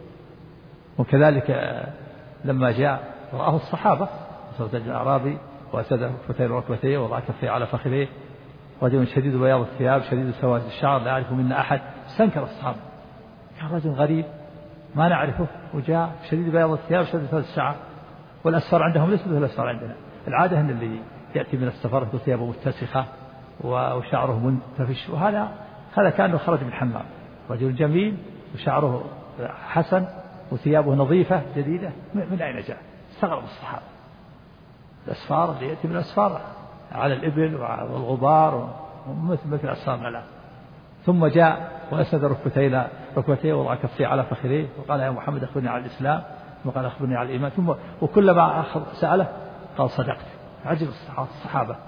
وكذلك لما جاء رآه الصحابة صورة الأعرابي، وأسد فتي ركبتيه ووضع كفيه على فخذيه، رجل شديد بياض الثياب شديد سواد الشعر لا يعرف منا أحد. استنكر الصحابة، كان رجل غريب ما نعرفه، وجاء شديد بياض الثياب شديد سواد الشعر. والأسفار عندهم ليست مثل الأسفار عندنا. العادة أن اللي يأتي من السفر ثيابه متسخة وشعره منتفش، وهذا كأنه خرج من الحمام. رجل جميل وشعره حسن وثيابه نظيفة جديدة، من أين جاء؟ استغرب الصحابة. الأسفار اللي يأتي من الأسفار على الإبل والغبار مثل أسفارنا الآن. ثم جاء وأسند ركبتيه ووضع كفيه على فخذيه وقال يا محمد أخبرني على الإسلام، وقال أخبرني على الإيمان. ثم وكلما سأله قال صدقت. عجب الصحابة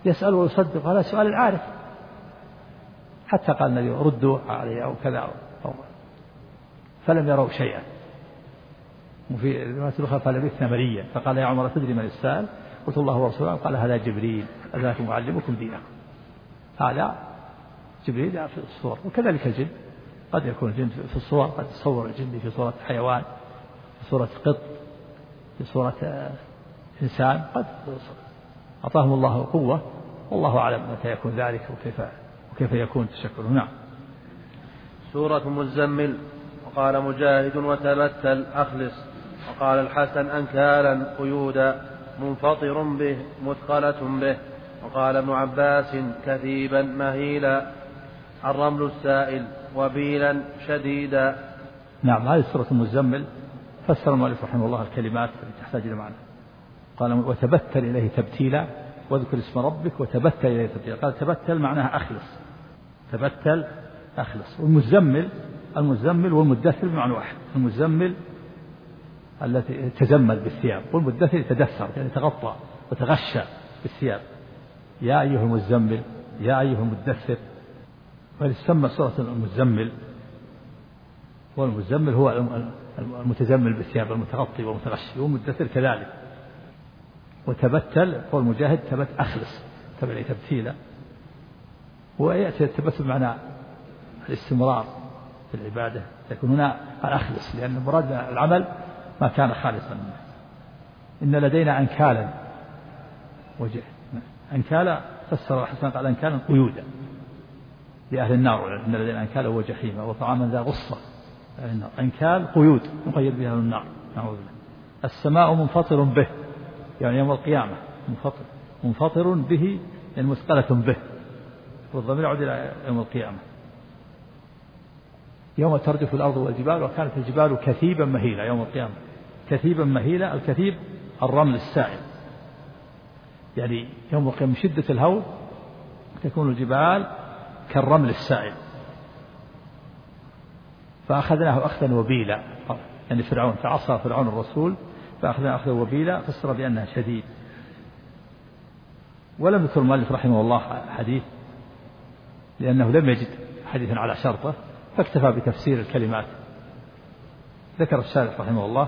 يسأل ويصدق، هذا سؤال العارف. حتى قال النبي ردوا عليه أو كذا فلم يروا شيئا. وفي رواية أخرى فلبثنا مليا، فقال يا عمر تدري من السائل؟ قلت الله ورسوله. قال هذا جبريل أتاكم يعلمكم دينكم. هذا جبريل في الصور. وكذلك الجن، قد يكون الجن في الصور، قد تصور الجن في صورة حيوان، في صورة قط، في صورة إنسان، قد أعطاهم الله قوة، والله أعلم متى يكون ذلك وكيف يكون تشكله. نعم. سورة مزمل. وقال مجاهد وتبتل أخلص. وقال الحسن أنكالا قيودا منفطر به مثقلة به. وقال ابن عباس كثيبا مهيلا الرمل السائل وبيلا شديدا. نعم. هذه سورة المزمل فسر المؤلف رحمه الله الكلمات التي تحتاج إلى معنى. قال وتبتل إليه تبتيلا واذكر اسم ربك وتبتل إليه تبتيلا. قال تبتل معناها أخلص، تبتل أخلص. المزمل والمدثر بمعنى واحد. المزمل التي تزمل بالثياب، والمدثر يتدثر يعني تغطى وتغشى بالثياب. يا أيها المزمل، يا أيها المدثر. فتسمى سورة المزمل. والمزمل هو المتزمل بالثياب المتغطي والمتغشي، والمدثر كذلك. وتبتل هو المجاهد أخلص تبع تبتيلا. ويأتي التبتل معنى الاستمرار في العبادة، يكون هنا الأخلص، لأن المراد العمل ما كان خالصا. إن لدينا أنكالا وجه أنكالا فسر حسنا قال أنكالا قيودا لأهل النار. إن لدينا أنكالا وجحيما وطعاما ذا غصة. أنكال قيود مقيد بها النار. نعوذ بالله. السماء منفطر به يعني يوم القيامة، منفطر به يعني مثقلة به، والضمير يعود إلى يوم القيامة. يوم ترجف الأرض والجبال وكانت الجبال كثيبا مهيلة يوم القيامة. كثيبا مهيلة، الكثيب الرمل السائل، يعني يوم القيامة من شدة الهول تكون الجبال كالرمل السائل. فأخذناه أخذا وبيلا، يعني فرعون فعصى فرعون الرسول فأخذناه أخذا وبيلا، فسر بأنها شديد. ولم يذكر المؤلف رحمه الله حديث لأنه لم يجد حديثا على شرطه، فاكتفى بتفسير الكلمات. ذكر الشارح رحمه الله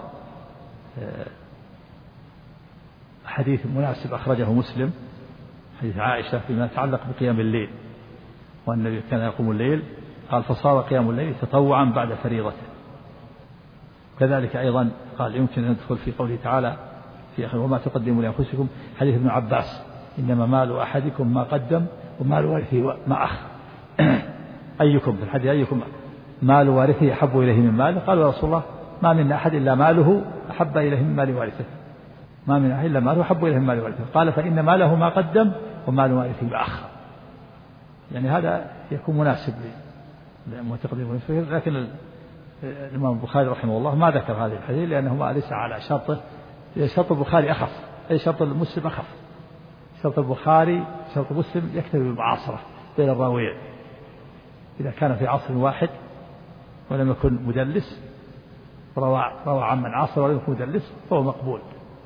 حديث مناسب أخرجه مسلم، حديث عائشة فيما يتعلق بقيام الليل، وأن النبي كان يقوم الليل، قال فصار قيام الليل تطوعا بعد فريضته. كذلك أيضا قال يمكن أن ندخل في قوله تعالى في آخر وما تقدموا لأنفسكم، حديث ابن عباس إنما مال أحدكم ما قدم ومال وارثه ما أخر. أيكم في الحديث أيكم مال وارثه أحب إليه من ماله؟ قال يا رسول الله ما من أحد إلا ماله أحب إليه من مال وارثه، ما من أحد إلا ماله أحب إليه من مال وارثه. قال فإن ماله ما قدم ومال وارثه ما أخر. يعني هذا يكون مناسب للمتقدم، لكن الإمام البخاري رحمه الله ما ذكر هذه الحديث لأنه ليس على شرطه. شرط البخاري أخف، أي شرط المسلم أخف. شرط البخاري شرط مسلم يكتفي بالمعاصرة بين الراويين، إذا كان في عصر واحد ولم يكن مدلس روى عن من عاصر ولم يكن مدلس فهو مقبول.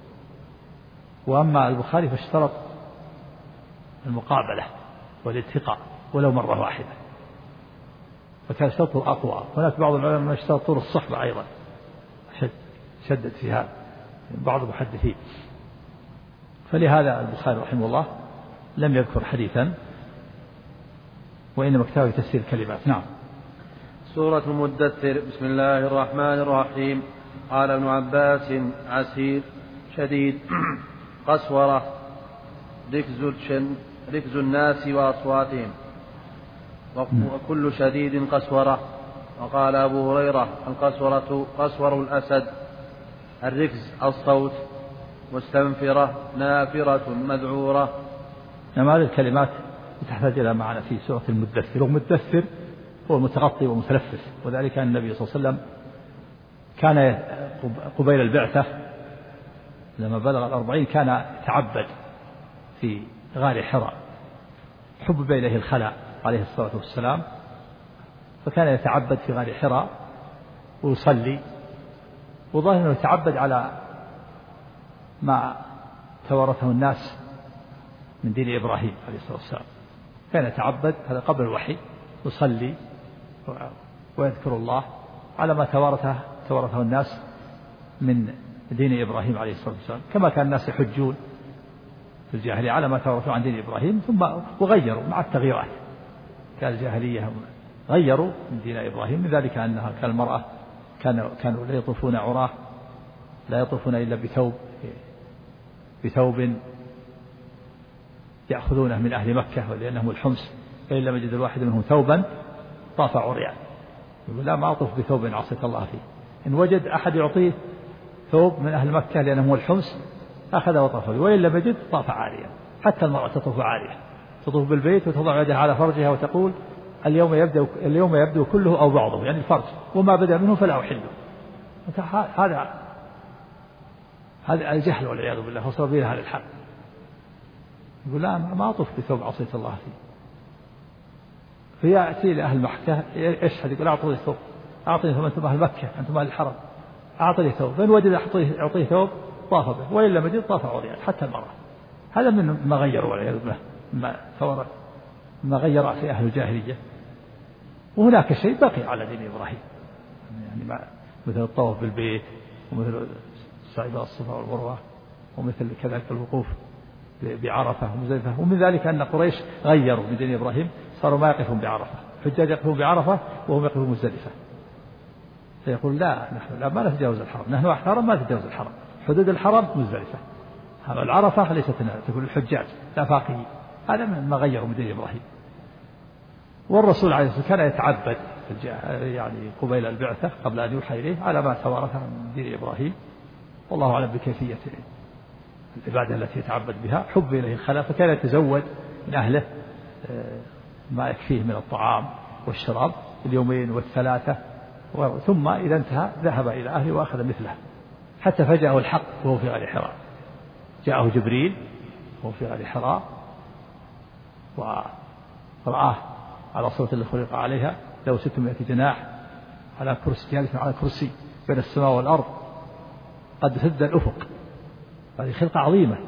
وأما البخاري فاشترط المقابلة والالتقاء ولو مرة واحدة، فكان شرطه أقوى. هناك بعض العلماء اشترط طول الصحبة أيضا، شدد في هذا بعض المحدثين. فلهذا البخاري رحمه الله لم يذكر حديثا، وإنما اكتفى بتفسير الكلمات. نعم. سورة المدثر. بسم الله الرحمن الرحيم. قال ابن عباس عسير شديد قسورة ركز الناس وأصواتهم وكل شديد قسورة. وقال أبو هريرة القسورة قسور الأسد، الركز الصوت، مستنفرة نافرة مذعورة. نعم. هذه الكلمات تحتاج إلى معنى في سورة المدثر. والمدثر هو المتغطي ومتلفف، وذلك أن النبي صلى الله عليه وسلم كان قبيل البعثة لما بلغ 40 كان يتعبد في غار حراء، حبب إليه الخلاء عليه الصلاة والسلام، فكان يتعبد في غار حراء ويصلي، وظاهر أنه يتعبد على ما توارثه الناس من دين إبراهيم عليه الصلاة والسلام. كان يتعبد هذا قبل الوحي، يصلي ويذكر الله على ما توارثه الناس من دين إبراهيم عليه الصلاة والسلام، كما كان الناس يحجون في الجاهلية على ما توارثوا عن دين إبراهيم، ثم وغيروا مع التغييرات. كان الجاهلية غيروا من دين إبراهيم، من ذلك أنها كالمرأة كانوا لا يطوفون عراه، لا يطوفون إلا بثوب يأخذونه من أهل مكة ولأنهم الحمص، فإن لم يجد الواحد منهم ثوبا طاف عريان. يقول لا، ما أطوف بثوب عصيت الله فيه. إن وجد أحد يعطيه ثوب من أهل مكة لأنهم الحمص أخذ وطاف به، وإن لم يجد طاف عاريا. حتى المرأة تطوف عارية، تطوف بالبيت وتضع يدها على فرجها وتقول اليوم يبدو كله أو بعضه، يعني الفرج، وما بدأ منه فلا أحله. هذا الجهل والعياذ بالله وصل هذا الحق. يقول لا، ما أطوف بثوب عصيت الله فيه. فيأتي لأهل مكة يشهد يقول أعطوني ثوب، أعطني ثوب، أنتم أهل مكة، أنتم أهل الحرم، أعطني ثوب. فإن وجد أعطيه ثوب طاف به، وإن لم يجد طاف عريان. حتى المرأة. هذا من ما غيروا والعياذ بالله، ما غير في أهل الجاهلية. وهناك شيء بقي على دين إبراهيم، يعني مثل الطواف بالبيت، ومثل السعي إلى الصفا والمروة، ومثل كذلك الوقوف بعرفة ومزدلفة. ومن ذلك أن قريش غيروا من دين إبراهيم، صاروا ما يقفون بعرفة، الحجاج يقفون بعرفة وهم يقفون مزدلفة. فيقول لا، نحن ما نتجاوز الحرم، نحن أحرم ما نتجاوز الحرم، حدود الحرم مزدلفة. هذا العرفة ليست تقول الحجاج الآفاقيين. هذا ما غيروا من دين إبراهيم. والرسول عليه الصلاة والسلام كان يتعبد يعني قبيل البعثة قبل أن يوحى إليه على ما توارث من دين إبراهيم، والله أعلم بكيفية العبادة التي يتعبد بها. حب إليه الخلاء، فكان يتزود من أهله ما يكفيه من الطعام والشراب اليومين والثلاثة، ثم إذا انتهى ذهب إلى أهله وأخذ مثله، حتى فجأه الحق وهو في غار حراء. جاءه جبريل وهو في غار حراء ورآه على صورة اللي خلق عليها، له 600 جناح، على كرسي، جالس على كرسي بين السماء والأرض، قد سد الأفق. هذه خلقة عظيمة.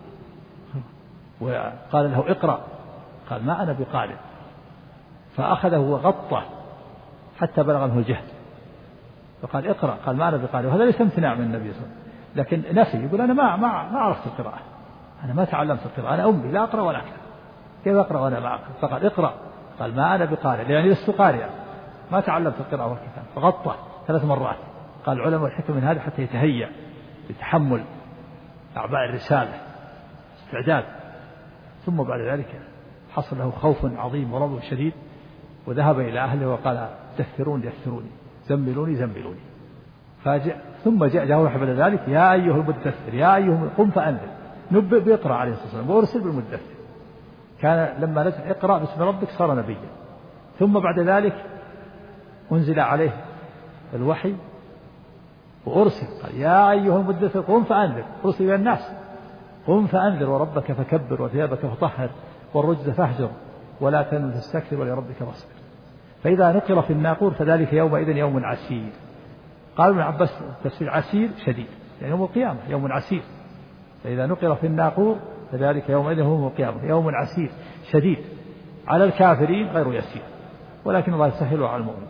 وقال له اقرأ، قال ما أنا بقارئ، فأخذه وغطه حتى بلغ منه الجهد، فقال اقرأ، قال ما أنا بقارئ. وهذا ليس امتناع من النبي صلى الله عليه وسلم، لكن نفي، يقول أنا ما عرفت القراءة، أنا ما تعلمت القراءة، أنا أمي لا أقرأ ولا أكتب، كيف أقرأ وأنا ما أقرأ؟ فقال اقرأ، قال ما أنا بقارئ، يعني لست قارئا، ما تعلمت القراءة والكتاب. فغطه 3 مرات. قال العلماء الحكم من هذا حتى يتهيأ لتحمل أعباء الرسالة، استعداد. ثم بعد ذلك حصل له خوف عظيم ورعب شديد، وذهب إلى أهله وقال دثروني، زملوني. ثم جاءه بعد ذلك يا أيها المدثر، يا أيها قم فأنذر، نبئ بإقرأ عليه الصلاة والسلام وأرسل بالمدثر. كان لما نزل اقرأ باسم ربك صار نبيا. ثم بعد ذلك أنزل عليه الوحي وأرسل، قال يا أيها المدثر قم فأنذر، أرسل إلى الناس، قم فأنذر وربك فكبر وثيابك فطهر والرجز فاهجر ولا تمنن تستكثر ولربك فاصبر. فإذا نقر في الناقور فذلك يومئذ يوم عسير. قال ابن عباس تفسير عسير شديد، يعني يوم القيامة يوم عسير. فإذا نقر في الناقور فذلك يومئذ هو يوم القيامة يوم عسير شديد على الكافرين غير يسير، ولكن الله يسهل على المؤمن.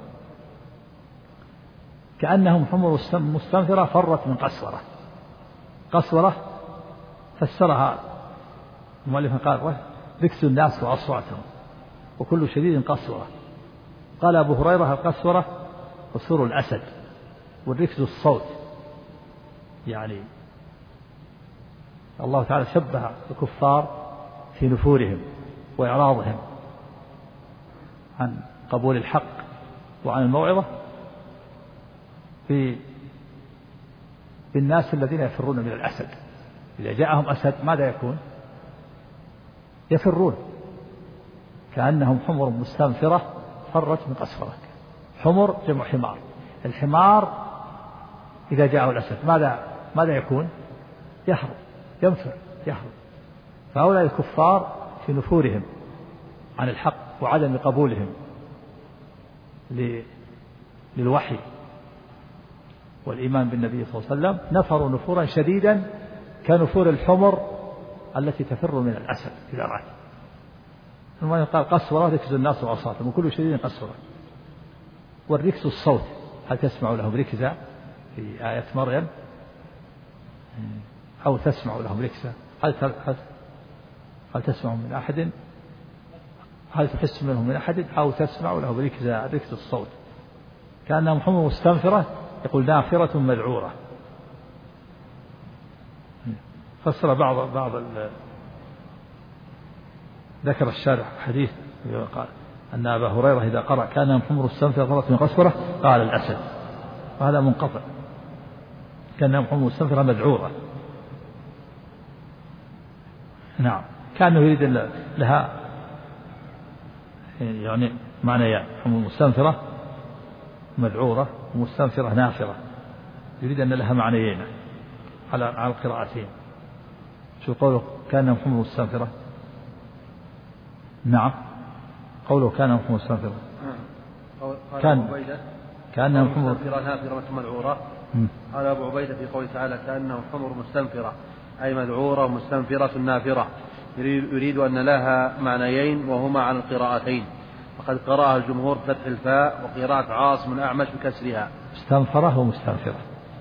كأنهم حمر مستنفرة فرت من قسورة. قسورة فسرها المؤلف قال ركس الناس وأصواتهم، وكل شديد قسورة. قال أبو هريرة القسورة قصور الأسد، والركز الصوت. يعني الله تعالى شبه الكفار في نفورهم وإعراضهم عن قبول الحق وعن الموعظة بالناس الذين يفرون من الأسد. إذا جاءهم أسد ماذا يكون؟ يفرون، كأنهم حمر مستنفرة فرت من قسورة. حمر جمع حمار. الحمار إذا جاءه الأسد ماذا يكون؟ يهرب، ينفر، يهرب. فهؤلاء الكفار في نفورهم عن الحق وعدم قبولهم للوحي والإيمان بالنبي صلى الله عليه وسلم نفروا نفورا شديدا كنفور الحمر التي تفر من الأسد إذا رأت. ثم قال قسورة ركز الناس وأصواتهم وكل شيء قسورة. والركز الصوت، هل تسمع لهم ركزا في آية مريم أو تسمع لهم ركزا؟ هل تسمع من أحد؟ هل تحس منهم من أحد أو تسمع لهم ركزا؟ ركز الصوت كأنهم حمر مستنفرة، يقول نافرة مذعورة. فسر بعض ذكر الشارح حديث قال أن أبا هريرة إذا قرأ كأنهم حمر مستنفرة فرت من قسورة قال الأسد، وهذا منقطع، كأنهم حمر مستنفرة مذعورة. نعم، كأنه يريد لها يعني معنى حمر مستنفرة مذعورة ومستنفرة نافرة، يريد أن لها معنيين على القراءتين. شو قوله كأنهم حمر مستنفرة؟ نعم، قوله كأنهم حمر مستنفرة كأنهم حمر مستنفرة نافرة مذعورة. قال أبو عبيدة في قوله تعالى كأنهم حمر مستنفرة أي مذعورة مستنفرة نافرة، يريد أن لها معنيين وهما على القراءتين، وقد قرأها الجمهور بفتح الفاء وقراءة عاصم أعمش بكسرها. مستنفرة ومستنفرة،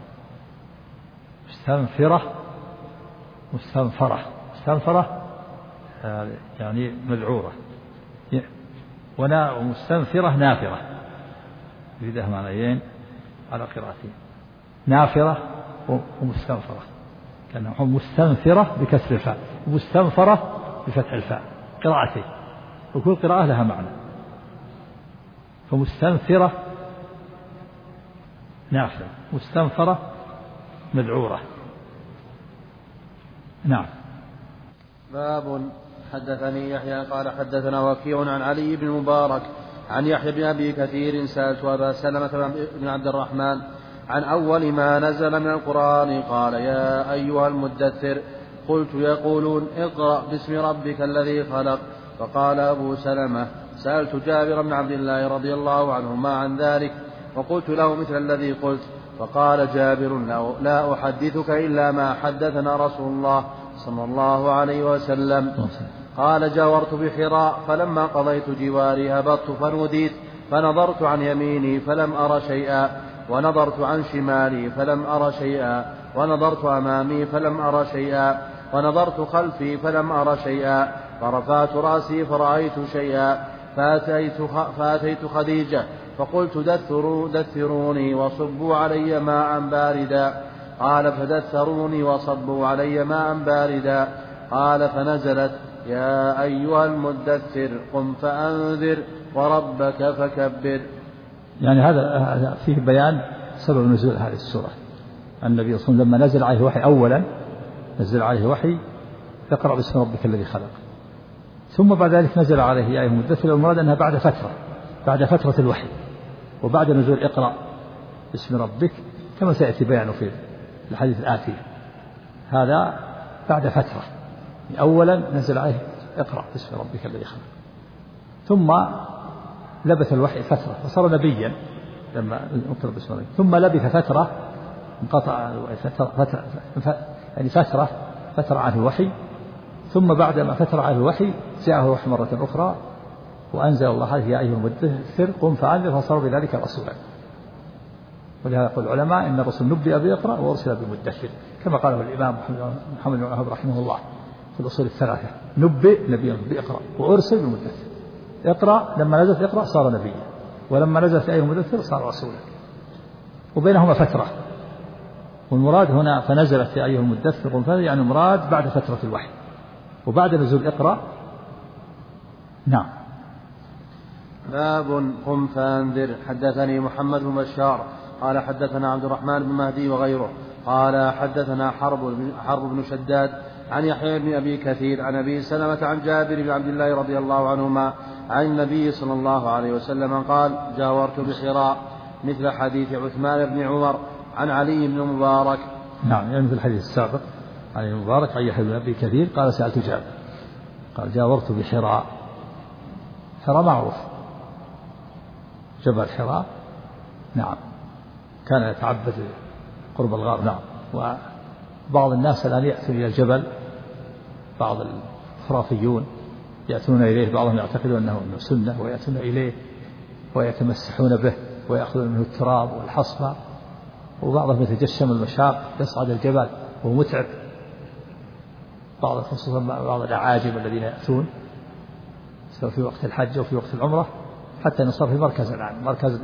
مستنفرة يعني مذعورة، ومستنفرة نافرة، يريدها معنيين على قراءتين، نافرة ومستنفرة، كأنهم مستنفرة بكسر الفاء ومستنفرة بفتح الفاء، قراءتين وكل قراءة لها معنى. فمستنفرة نافرة، مستنفرة مذعورة. نعم. باب حدثني يحيى قال حدثنا وكيع عن علي بن المبارك عن يحيى بن أبي كثير سألت أبا سلمة بن عبد الرحمن عن أول ما نزل من القرآن قال يا أيها المدثر، قلت يقولون اقرأ باسم ربك الذي خلق. فقال أبو سلمة سألت جابر بن عبد الله رضي الله عنهما عن ذلك وقلت له مثل الذي قلت. فقال جابر لا أحدثك إلا ما حدثنا رسول الله صلى الله عليه وسلم. قال جاورت بحراء فلما قضيت جواري هبطت فنوديت فنظرت عن يميني فلم أر شيئا ونظرت عن شمالي فلم أر شيئا ونظرت أمامي فلم أر شيئا ونظرت خلفي فلم أر شيئا فرفعت رأسي فرأيت شيئا فأتيت خديجة فقلت دثروني وصبوا علي ماء باردا. قال فدثروني وصبوا علي ماء باردا. قال فنزلت يا أيها المدثر قم فأنذر وربك فكبر. يعني هذا فيه بيان سبب نزول هذه السورة. النبي صلى الله عليه وسلم لما نزل عليه وحي أولا نزل عليه وحي اقرأ باسم ربك الذي خلق، ثم بعد ذلك نزل عليه يا أيها المدثر، المراد أنها بعد فترة الوحي، وبعد نزول اقرأ باسم ربك كما سيأتي بيانه في الحديث الآتي. هذا بعد فترة، أولا نزل عليه اقرأ باسم ربك الذي خلق، ثم لبث الوحي فترة فصار نبيا لما اقرأ باسم ربك، ثم لبث فترة انقطع يعني فترة عنه الوحي، ثم بعدما فتر عنه الوحي جاءه الوحي مرة أخرى وأنزل الله عليه يا أيها المدثر قم فأنذر، فصار بذلك رسولا. ولهذا يقول العلماء إن الرسول نبئ بإقرأ وأرسل بمدثر، كما قاله الإمام محمد بن وهب رحمه الله في الأصول الثلاثة، نبئ نبيا بإقرأ وأرسل بمدثر. اقرأ لما نزلت اقرأ صار نبيا، ولما نزلت يا أيها المدثر صار رسولا، وبينهما فترة. والمراد هنا فنزلت يا أيها المدثر قم فأنذر، يعني المراد بعد فترة الوحي وبعد نزول اقرأ. نعم. باب قم فأنذر. حدثني محمد بن بشار قال حدثنا عبد الرحمن بن مهدي وغيره قال حدثنا حرب بن شداد عن يحيى بن أبي كثير عن أبي سلمة عن جابر بن عبد الله رضي الله عنهما عن النبي صلى الله عليه وسلم قال جاورت بحراء، مثل حديث عثمان بن عمر عن علي بن المبارك. نعم، يعني في الحديث السابق علي بن المبارك عن يحيى بن أبي كثير قال سألت جابر قال جاورت بحراء. حراء معروف، جبل حراء. نعم، كان يتعبد قرب الغار. نعم، وبعض الناس الآن يأتي إلى الجبل بعض الخرافيون يأتون إليه، بعضهم يعتقدون أنه سنة ويأتون إليه ويتمسحون به ويأخذون منه التراب والحصبة، وبعضهم يتجشم المشاق يصعد الجبل وهو متعب، خصوصا بعض الأعاجم الذين يأتون سواء في وقت الحج أو في وقت العمرة، حتى نصار في مركز الآن مركز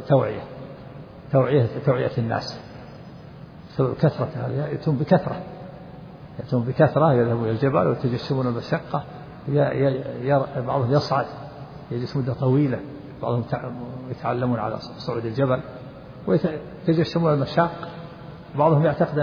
توعية الناس بسبب كثرة هذه، يأتون بكثرة يذهبون إلى الجبل ويتجشمون المشقة، بعضهم يصعد يجلس مدة طويلة، بعضهم يتعلمون على صعود الجبل ويتجشمون المشاق، بعضهم يعتقد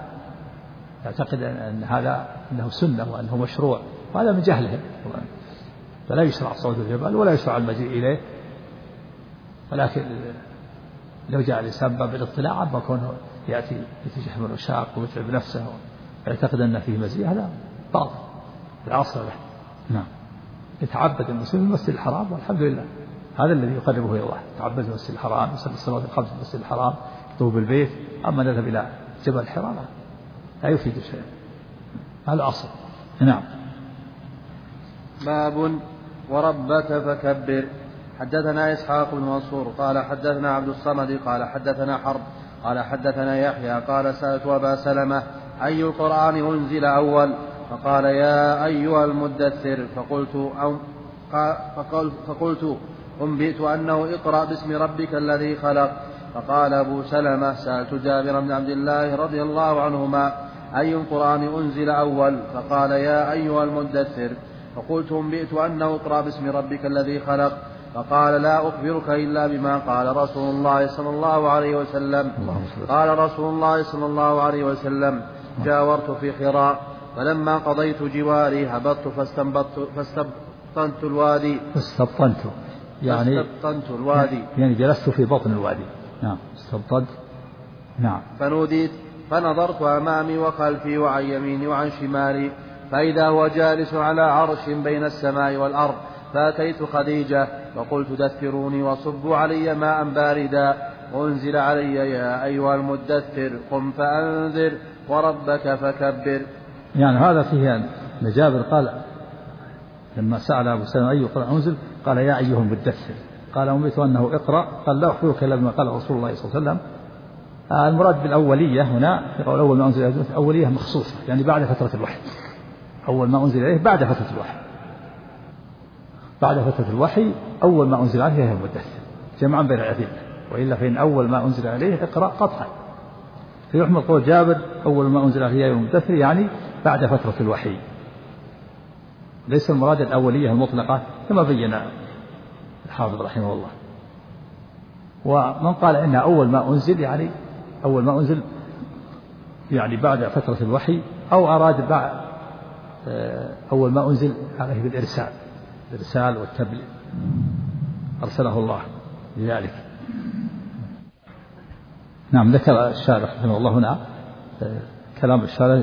أن هذا أنه سنة وأنه مشروع، وهذا من جهلهم، فلا يشرع صعود الجبل ولا يشرع المجيء إليه، ولكن لو جاء الإنسان باب الاطلاع عما كونه يأتي يتجشم المشاق ويتعب نفسه ويعتقد أن فيه مزية، هذا باطل العصر له. نعم. يتعبد المسلم في المسجد الحرام والحمد لله، هذا الذي يقربه إلى الله، يتعبد في المسجد الحرام، يصلي الصلوات الخمس في المسجد الحرام، يطوف بالبيت، أما نذهب إلى جبل الحرام لا يفيد شيئا، هذا أصل. نعم. باب وربك فكبر. حدثنا إسحاق بن منصور قال حدثنا عبد الصمد قال حدثنا حرب قال حدثنا يحيى قال سألت أبا سلمة أي القرآن أنزل أول؟ فقال يا أيها المدثر، فقلت أنبئت أنه اقرأ باسم ربك الذي خلق. فقال أبو سلمة سألت جابر بن عبد الله رضي الله عنهما أي القرآن أنزل أول؟ فقال يا أيها المدثر. فقلت أنبئت أنه اقرأ باسم ربك الذي خلق. فقال لا أخبرك إلا بما قال رسول الله صلى الله عليه وسلم. قال رسول الله صلى الله عليه وسلم جاورت في حراء فلما قضيت جواري هبطت فاستبطنت الوادي يعني جلست في بطن الوادي. نعم. استبطنت. نعم. فنوديت فنظرت أمامي وخلفي وعن يميني وعن شمالي فإذا هو جالس على عرش بين السماء والأرض. فأتيت خديجة وقلت دثروني وصبوا علي ماء باردا وأنزل علي يا أيها المدثر قم فأنذر وربك فكبر. يعني هذا فيه أن جابر قال لما سأل أبو سلمة أي قرآن أنزل قال يا أيها المدثر، قال أمرت أنه اقرأ، قال لا أخبرك إلا بما قال رسول الله صلى الله عليه وسلم. المراد بالأولية هنا يقول أول ما أنزل أولية مخصوصة، يعني بعد فترة الوحي، أول ما أنزل إليه بعد فترة الوحي، بعد فترة الوحي أول ما أنزل عليه هي المدثر جمعا بين الأدلة، وإلا فإن أول ما أنزل عليه اقرأ قطعا. فيحمل قول جابر أول ما أنزل عليه المدثر يعني بعد فترة الوحي، ليس المراد الأولية المطلقة كما بين الحافظ رحمه الله. ومن قال إنها أول ما أنزل يعني أول ما أنزل يعني بعد فترة الوحي، أو أراد بعد أول ما أنزل عليه بالإرسال والتبليغ أرسله الله لذلك. نعم. ذكر الشارح رحمه الله هنا كلام الشارح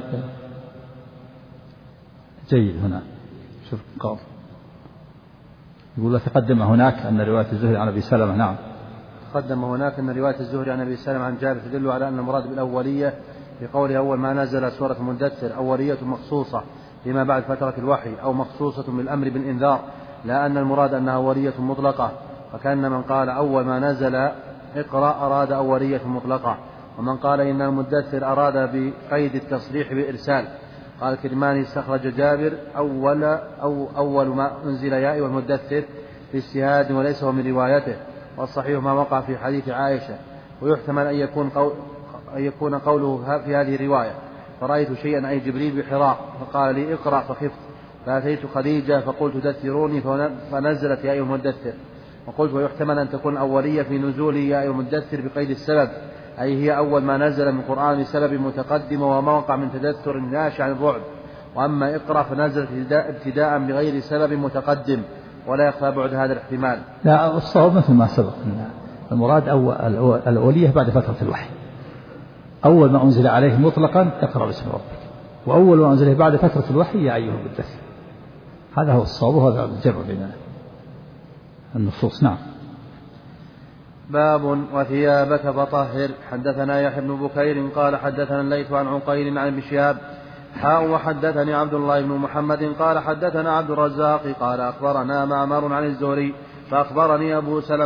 جيد هنا. شوف قال يقول تقدم هناك أن رواية الزهري عن أبي سلمة. نعم. تقدم هناك أن رواية الزهري عن أبي سلمة عن جابر تدل على أن المراد بالأولية في قوله أول ما نزل سورة المدثر أولية مخصوصة لما بعد فترة الوحي أو مخصوصة بالأمر بالإنذار، لا أن المراد أنها أولية مطلقة. فكان من قال أول ما نزل اقرأ أراد أولية مطلقة، ومن قال إن المدثر أراد بقيد التصريح بإرسال. قال الكرماني استخرج جابر أول ما أنزل يا أيها المدثر في اجتهاد وليس هو من روايته، والصحيح ما وقع في حديث عائشة، ويحتمل أن يكون قوله في هذه الرواية فرأيت شيئا أي جبريل بحراء فقال لي اقرأ فخفت فأتيت خديجة فقلت دثروني فنزلت يا أيها المدثر. وقلت ويحتمل أن تكون أولية في نزول يا أيها المدثر بقيد السبب، أي هي أول ما نزل من القرآن لسبب متقدم وما وقع من تدثر ناشئ عن الرعب. وأما اقرأ فنزلت ابتداء بغير سبب متقدم، ولا يخفى بعد هذا الاحتمال. لا، الصواب مثل ما سبق، المراد الأولية بعد فترة الوحي، أول ما أنزل عليه مطلقا اقرأ باسم ربك، وأول ما أنزل بعد فترة الوحي يا أيها المدثر. هذا هو الصواب، وهذا الجمع بين النصوص. نعم. باب وثيابك فطهر. حدثنا يحيى بن بكير قال حدثنا الليث عن عقيل عن ابن شهاب وحدثني عبد الله بن محمد قال حدثنا عبد الرزاق قال أخبرنا معمر عن الزهري فأخبرني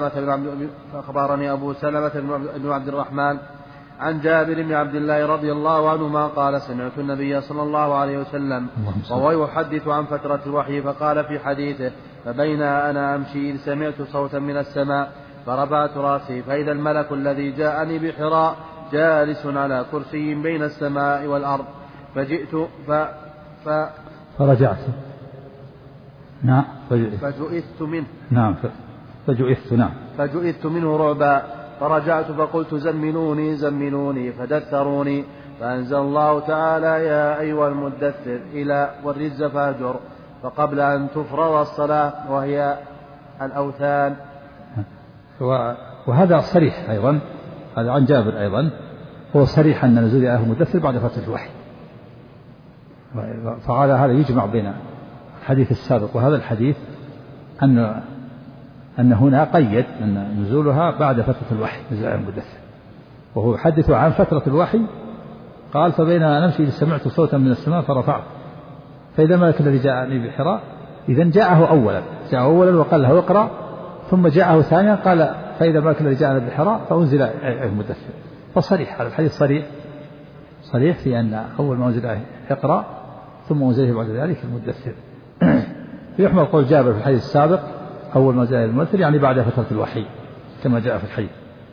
أبو سلمة بن عبد الرحمن عن جابر بن عبد الله رضي الله عنهما قال سمعت النبي صلى الله عليه وسلم وهو يحدث عن فترة الوحي فقال في حديثه فبين أنا أمشي إذ سمعت صوتا من السماء فرفعت رأسي فإذا الملك الذي جاءني بحراء جالس على كرسي بين السماء والأرض فجئت فرجعت نعم فجئت منه نعم فجئت منه رعبا فرجعت فقلت زملوني فدثروني فأنزل الله تعالى يا أيها المدثر إلى والرجز فاهجر فقبل أن تفرض الصلاة وهي الأوثان. وهذا صريح أيضا، هذا عن جابر أيضا، هو صريح أن نزول آية المدثر بعد فترة الوحي، فهذا يجمع بين الحديث السابق وهذا الحديث أن هنا قيد أن نزولها بعد فترة الوحي نزول آية المدثر، وهو يحدث عن فترة الوحي قال فبينما نمشي سمعت صوتا من السماء فرفعت فإذا الملك الذي جاءني بحراء، إذن جاءه أولا وقال له اقرأ، ثم جاءه ثانيا قال فإذا الملك الذي جاءنا بحراء فأنزل آية المدثر. فصريح هذا الحديث صريح في أن أول ما أنزل آية اقرأ ثم أنزله بعد ذلك المدثر. يحمل قول جابر في الحديث السابق أول ما جاء المدثر يعني بعد فترة الوحي كما جاء في الحديث،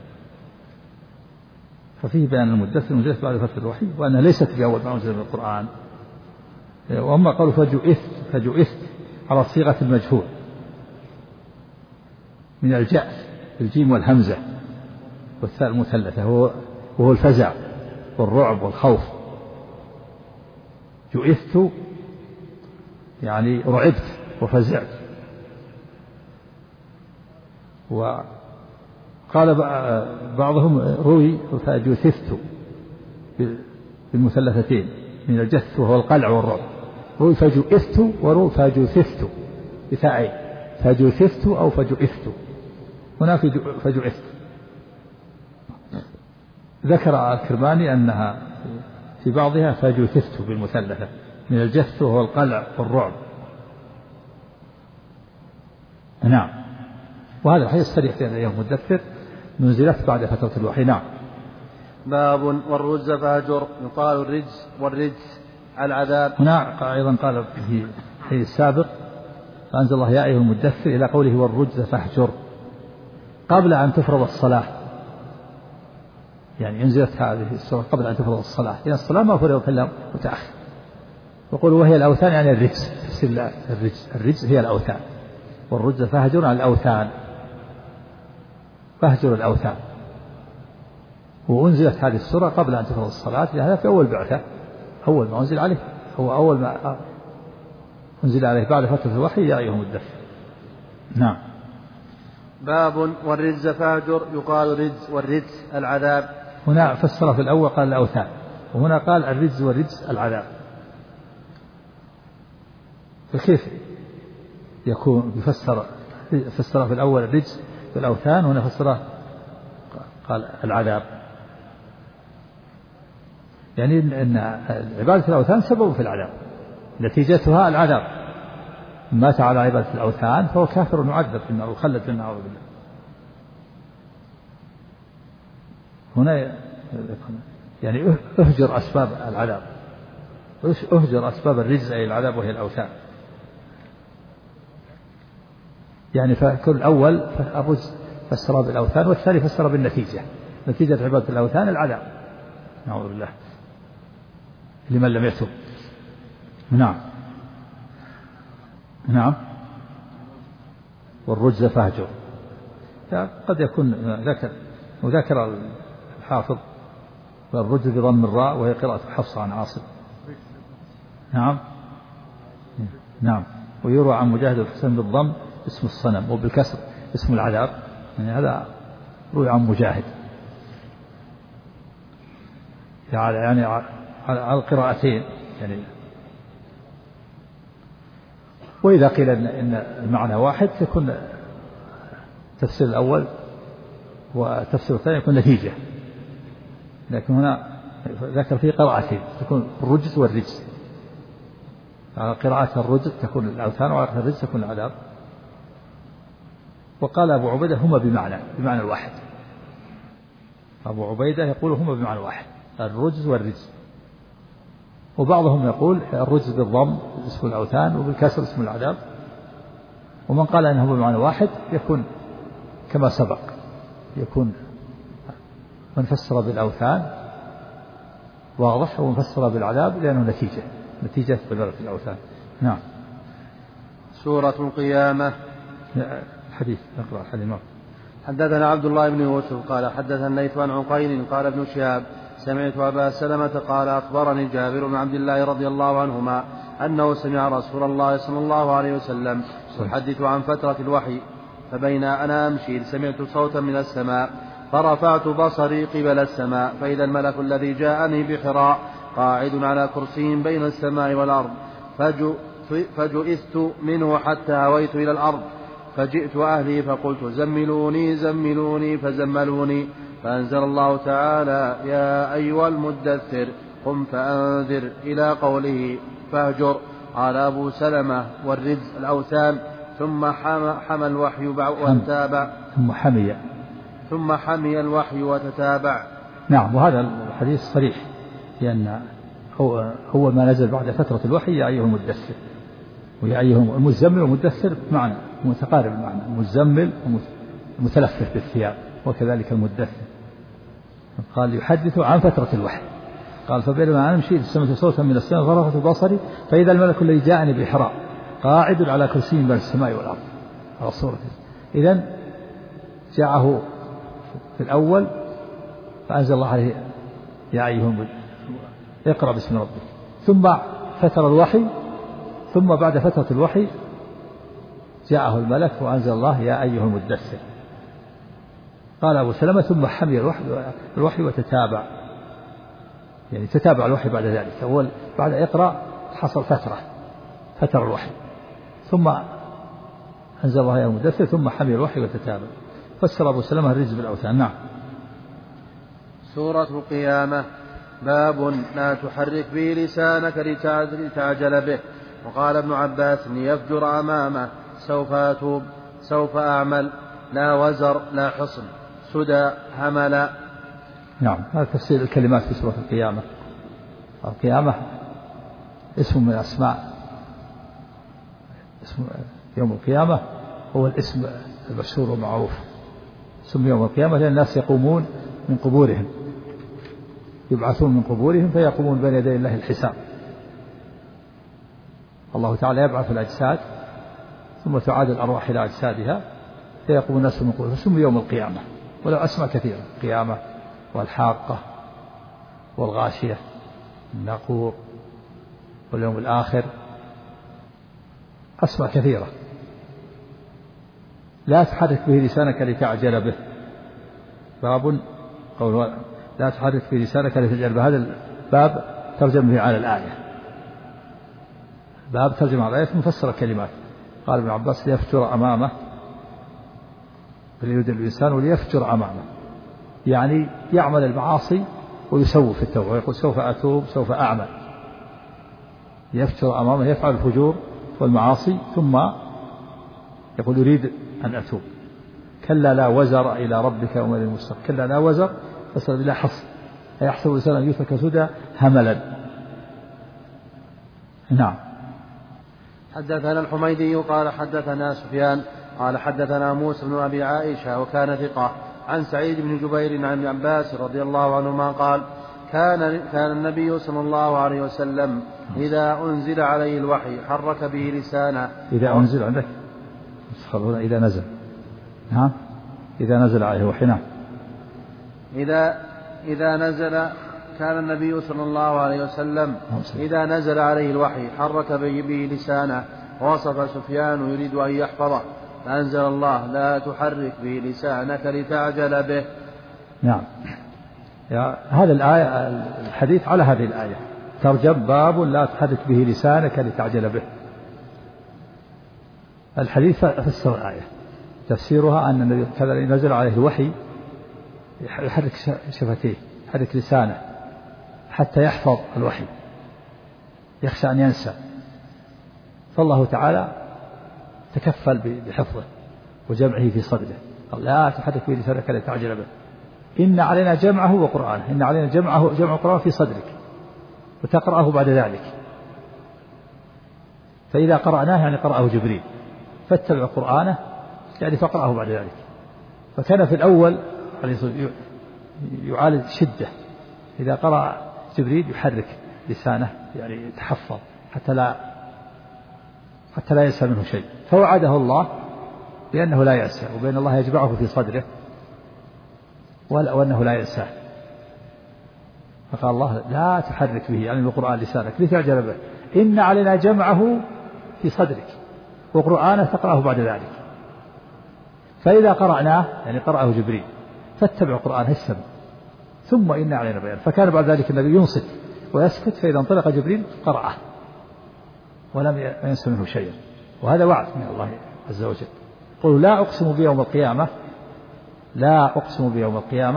ففيه بيان المدثر نزلت بعد فترة الوحي وأنها ليست في أول ما أنزل من القرآن. وأما قالوا فجئت على صيغة المجهول من الجاء الجيم والهمزة والثاء المثلثة وهو الفزع والرعب والخوف. جئت يعني رعبت وفزعت. وقال بعضهم روي فجثثت بالمثلثتين من الجث وهو القلع والرعب، روي فجئثت وروي فجثثت بثاءين، فجثثت أو فجئثت، هنا فجئثت. ذكر الكرماني أنها في بعضها فجثثت بالمثلثة من الجث وهو القلع والرعب. نعم، وهذا الحديث صريح في أن يوم المدثر نزلت بعد فترة الوحي. نعم. باب والرجز فاهجر يقال الرجز والرجز العذاب. هنا أيضا قال في السابق فأنزل الله يا أيها المدثر إلى قوله والرجز فاهجر قبل أن تفرض الصلاة، يعني انزلت هذه السورة قبل أن تفرض الصلاة، لأن الصلاة ما فرضت إلا متأخر. وقولوا وهي الأوثان يعني الرجز، الرجز هي الأوثان، والرجز فاهجر عن الأوثان، فاهجر الأوثان. وأنزلت هذه السورة قبل أن تفرض الصلاة، لهذا في أول بعثة، أول ما أنزل عليه، هو أول ما أنزل عليه بعد فترة الوحي يا أيها المدثر. نعم. باب والرجز فاهجر يقال رجز والرجز العذاب. هنا فسر في الأول قال الأوثان، وهنا قال الرجز والرجز العذاب. فكيف يكون فسر في الأول الرجز والأوثان، وهنا فسره قال العذاب؟ يعني أن عبادة الأوثان سبب في العذاب، نتيجتها العذاب. مات على عبادة الأوثان فهو كافر يعذب في النار وخلد في النار بالله. هنا يعني اهجر أسباب العذاب، اهجر أسباب الرجز أي العذاب وهي الأوثان. يعني فكل أول الرجز فسر بالأوثان، والثاني فسر بالنتيجة، نتيجة عبادة الأوثان العذاب، نعوذ بالله، لمن لم يتب. نعم. والرجز فاهجر قد يكون وذكر الحافظ والرجز بضم الراء وهي قراءة حفص عن عاصم. نعم. ويروى عن مجاهد الحسن بالضم اسم الصنم وبالكسر اسم العذاب، يعني هذا روي عن مجاهد يعني على القراءتين يعني. وإذا قيل إن المعنى واحد يكون تفسير الأول وتفسير الثاني يكون نتيجة، لكن هنا ذكر فيه قراءتين تكون الرجز والرجز، على قراءة الرجز تكون الأوثان وعلى قراءة الرجز تكون العذاب. وقال أبو عبيدة هما بمعنى الواحد. أبو عبيدة يقول هما بمعنى واحد، الرجز والرجز. وبعضهم يقول الرجز بالضم اسم الأوثان وبالكسر اسم العذاب. ومن قال أنه بمعنى واحد يكون كما سبق، يكون من فسر بالأوثان واضح، ومن فسر بالعذاب لأنه نتيجة بدلة الأوثان. نعم. سورة القيامة. الحديث نقرأ الحديث. حدثنا عبد الله بن يوسف قال حدثنا الليث عن عقيل قال ابن شهاب سمعت أبا سلمة قال أخبرني جابر بن عبد الله رضي الله عنهما أنه سمع رسول الله صلى الله عليه وسلم يحدث عن فترة الوحي، فبين أنا أمشي سمعت صوتا من السماء فرفعت بصري قبل السماء فإذا الملك الذي جاءني بحراء قاعد على كرسي بين السماء والأرض، فجئت منه حتى هويت إلى الأرض، فجئت أهلي فقلت زملوني فزملوني، فأنزل الله تعالى يا أيها المدثر قم فأنذر إلى قوله فاهجر. قال أبو سلمة والرجز الأوثان ثم حمى الوحي وتتابع ثم حمي الوحي وتتابع. نعم. وهذا الحديث صريح، لأن هو ما نزل بعد فترة الوحي يا أيها المدثر ويا أيها المزمل والمدثر معنى متقارب المعنى، المزمل ومتلفف بالثياب، وكذلك المدثر. قال يحدث عن فترة الوحي، قال فبينما أنا مشيت سمعت صوتا من السماء فرفعت بصري فإذا الملك الذي جاءني بحراء قاعد على كرسي بين السماء والأرض على صورته. إذن جاءه في الأول فأنزل الله عليه يا أيها اقرأ باسم ربك، ثم فتر الوحي، ثم بعد فترة الوحي جاءه الملك وأنزل الله يا أيها المدثر. قال أبو سلمة ثم حمي الوحي وتتابع، يعني تتابع الوحي بعد ذلك. أول بعد اقرأ حصل فتر الوحي، ثم أنزل الله يا المدثر، ثم حمي الوحي وتتابع. فسر أبو سلمة الرجز بالأوثان. نعم. سورة القيامة. باب لا تحرك به لسانك لتعجل به. وقال ابن عباس ليفجر أمامه سوف أتوب سوف أعمل لا وزر لا حصن سدى همل. نعم. هذا تفسير الكلمات في سورة القيامة. القيامة اسم من أسماء اسم يوم القيامة، هو الاسم المشهور والمعروف. اسم يوم القيامة لأن الناس يقومون من قبورهم، يبعثون من قبورهم فيقومون بين يدي الله الحساب. الله تعالى يبعث الأجساد ثم تعاد الأرواح إلى أجسادها فيقوم الناس من قبورهم، فسمي يوم القيامة. وله أسماء كثيرة، القيامة والحاقة والغاشية الناقور واليوم الآخر، أسماء كثيرة. لا تحرك به لسانك لتعجل به. باب قول لا تحرك به لسانك لتعجل به. هذا الباب ترجم به على الآية، باب ترجم على الآية مفسر الكلمات. قال ابن عباس ليفجر أمامه، فليريد الإنسان وليفجر أمامه، يعني يعمل المعاصي ويسوف في التوبة ويقول سوف أتوب سوف أعمل. يفجر أمامه يفعل الفجور والمعاصي ثم يقول يريد أن أتوب. كلا لا وزر إلى ربك يومئذ المستقر. كلا لا وزر فصل بلا حصر، أيحسب الإنسان أن يترك سدى هملا. نعم. حدثنا الحميدي قال حدثنا سفيان قال حدثنا موسى بن أبي عائشة وكان ثقة عن سعيد بن جبير عن ابن عباس رضي الله عنهما قال كان النبي صلى الله عليه وسلم إذا أنزل عليه الوحي حرك به لسانه. إذا أنزل عندك إذا نزل. نعم. إذا نزل عليه الوحي. نعم. إذا نزل كان النبي صلى الله عليه وسلم إذا نزل عليه الوحي حرك به لسانه. وصف سفيان يريد أن يحفظه فأنزل الله لا تحرك به لسانك لتعجل به. نعم. هذا الآية الحديث على هذه الآية ترجم باب لا تحرك به لسانك لتعجل به. الحديث فسر الآية، تفسيرها أن النبي كان نزل عليه الوحي يحرك شفتيه يحرك لسانه حتى يحفظ الوحي، يخشى أن ينسى فالله تعالى تكفل بحفظه وجمعه في صدره. قال لا تحرك به لسانك لتعجل به إن علينا جمعه وقرآنه. إن علينا جمع قرآن في صدرك وتقرأه بعد ذلك. فإذا قرأناه يعني قرأه جبريل، فاتبع قرآنه يعني فقرأه بعد ذلك. فكان في الأول يعالج شدة، إذا قرأ جبريل يحرك لسانه يعني يتحفظ حتى لا ينسى منه شيء، فوعده الله بأنه لا ينسى، وبأن الله يجمعه في صدره وأنه لا ينساه. فقال الله لا تحرك به يعني بالقرآن لسانك لتعجل به إن علينا جمعه في صدرك وقرآنه تقرأه بعد ذلك. فإذا قرأناه يعني قرأه جبريل فاتبع قرآنه السمع ثم إن علينا بيان. فكان بعد ذلك النبي ينصت ويسكت، فإذا انطلق جبريل قرأه ولم ينس منه شيئا. وهذا وعد من الله عز وجل. قل لا أقسم بيوم القيامة، لا أقسم بيوم القيامة.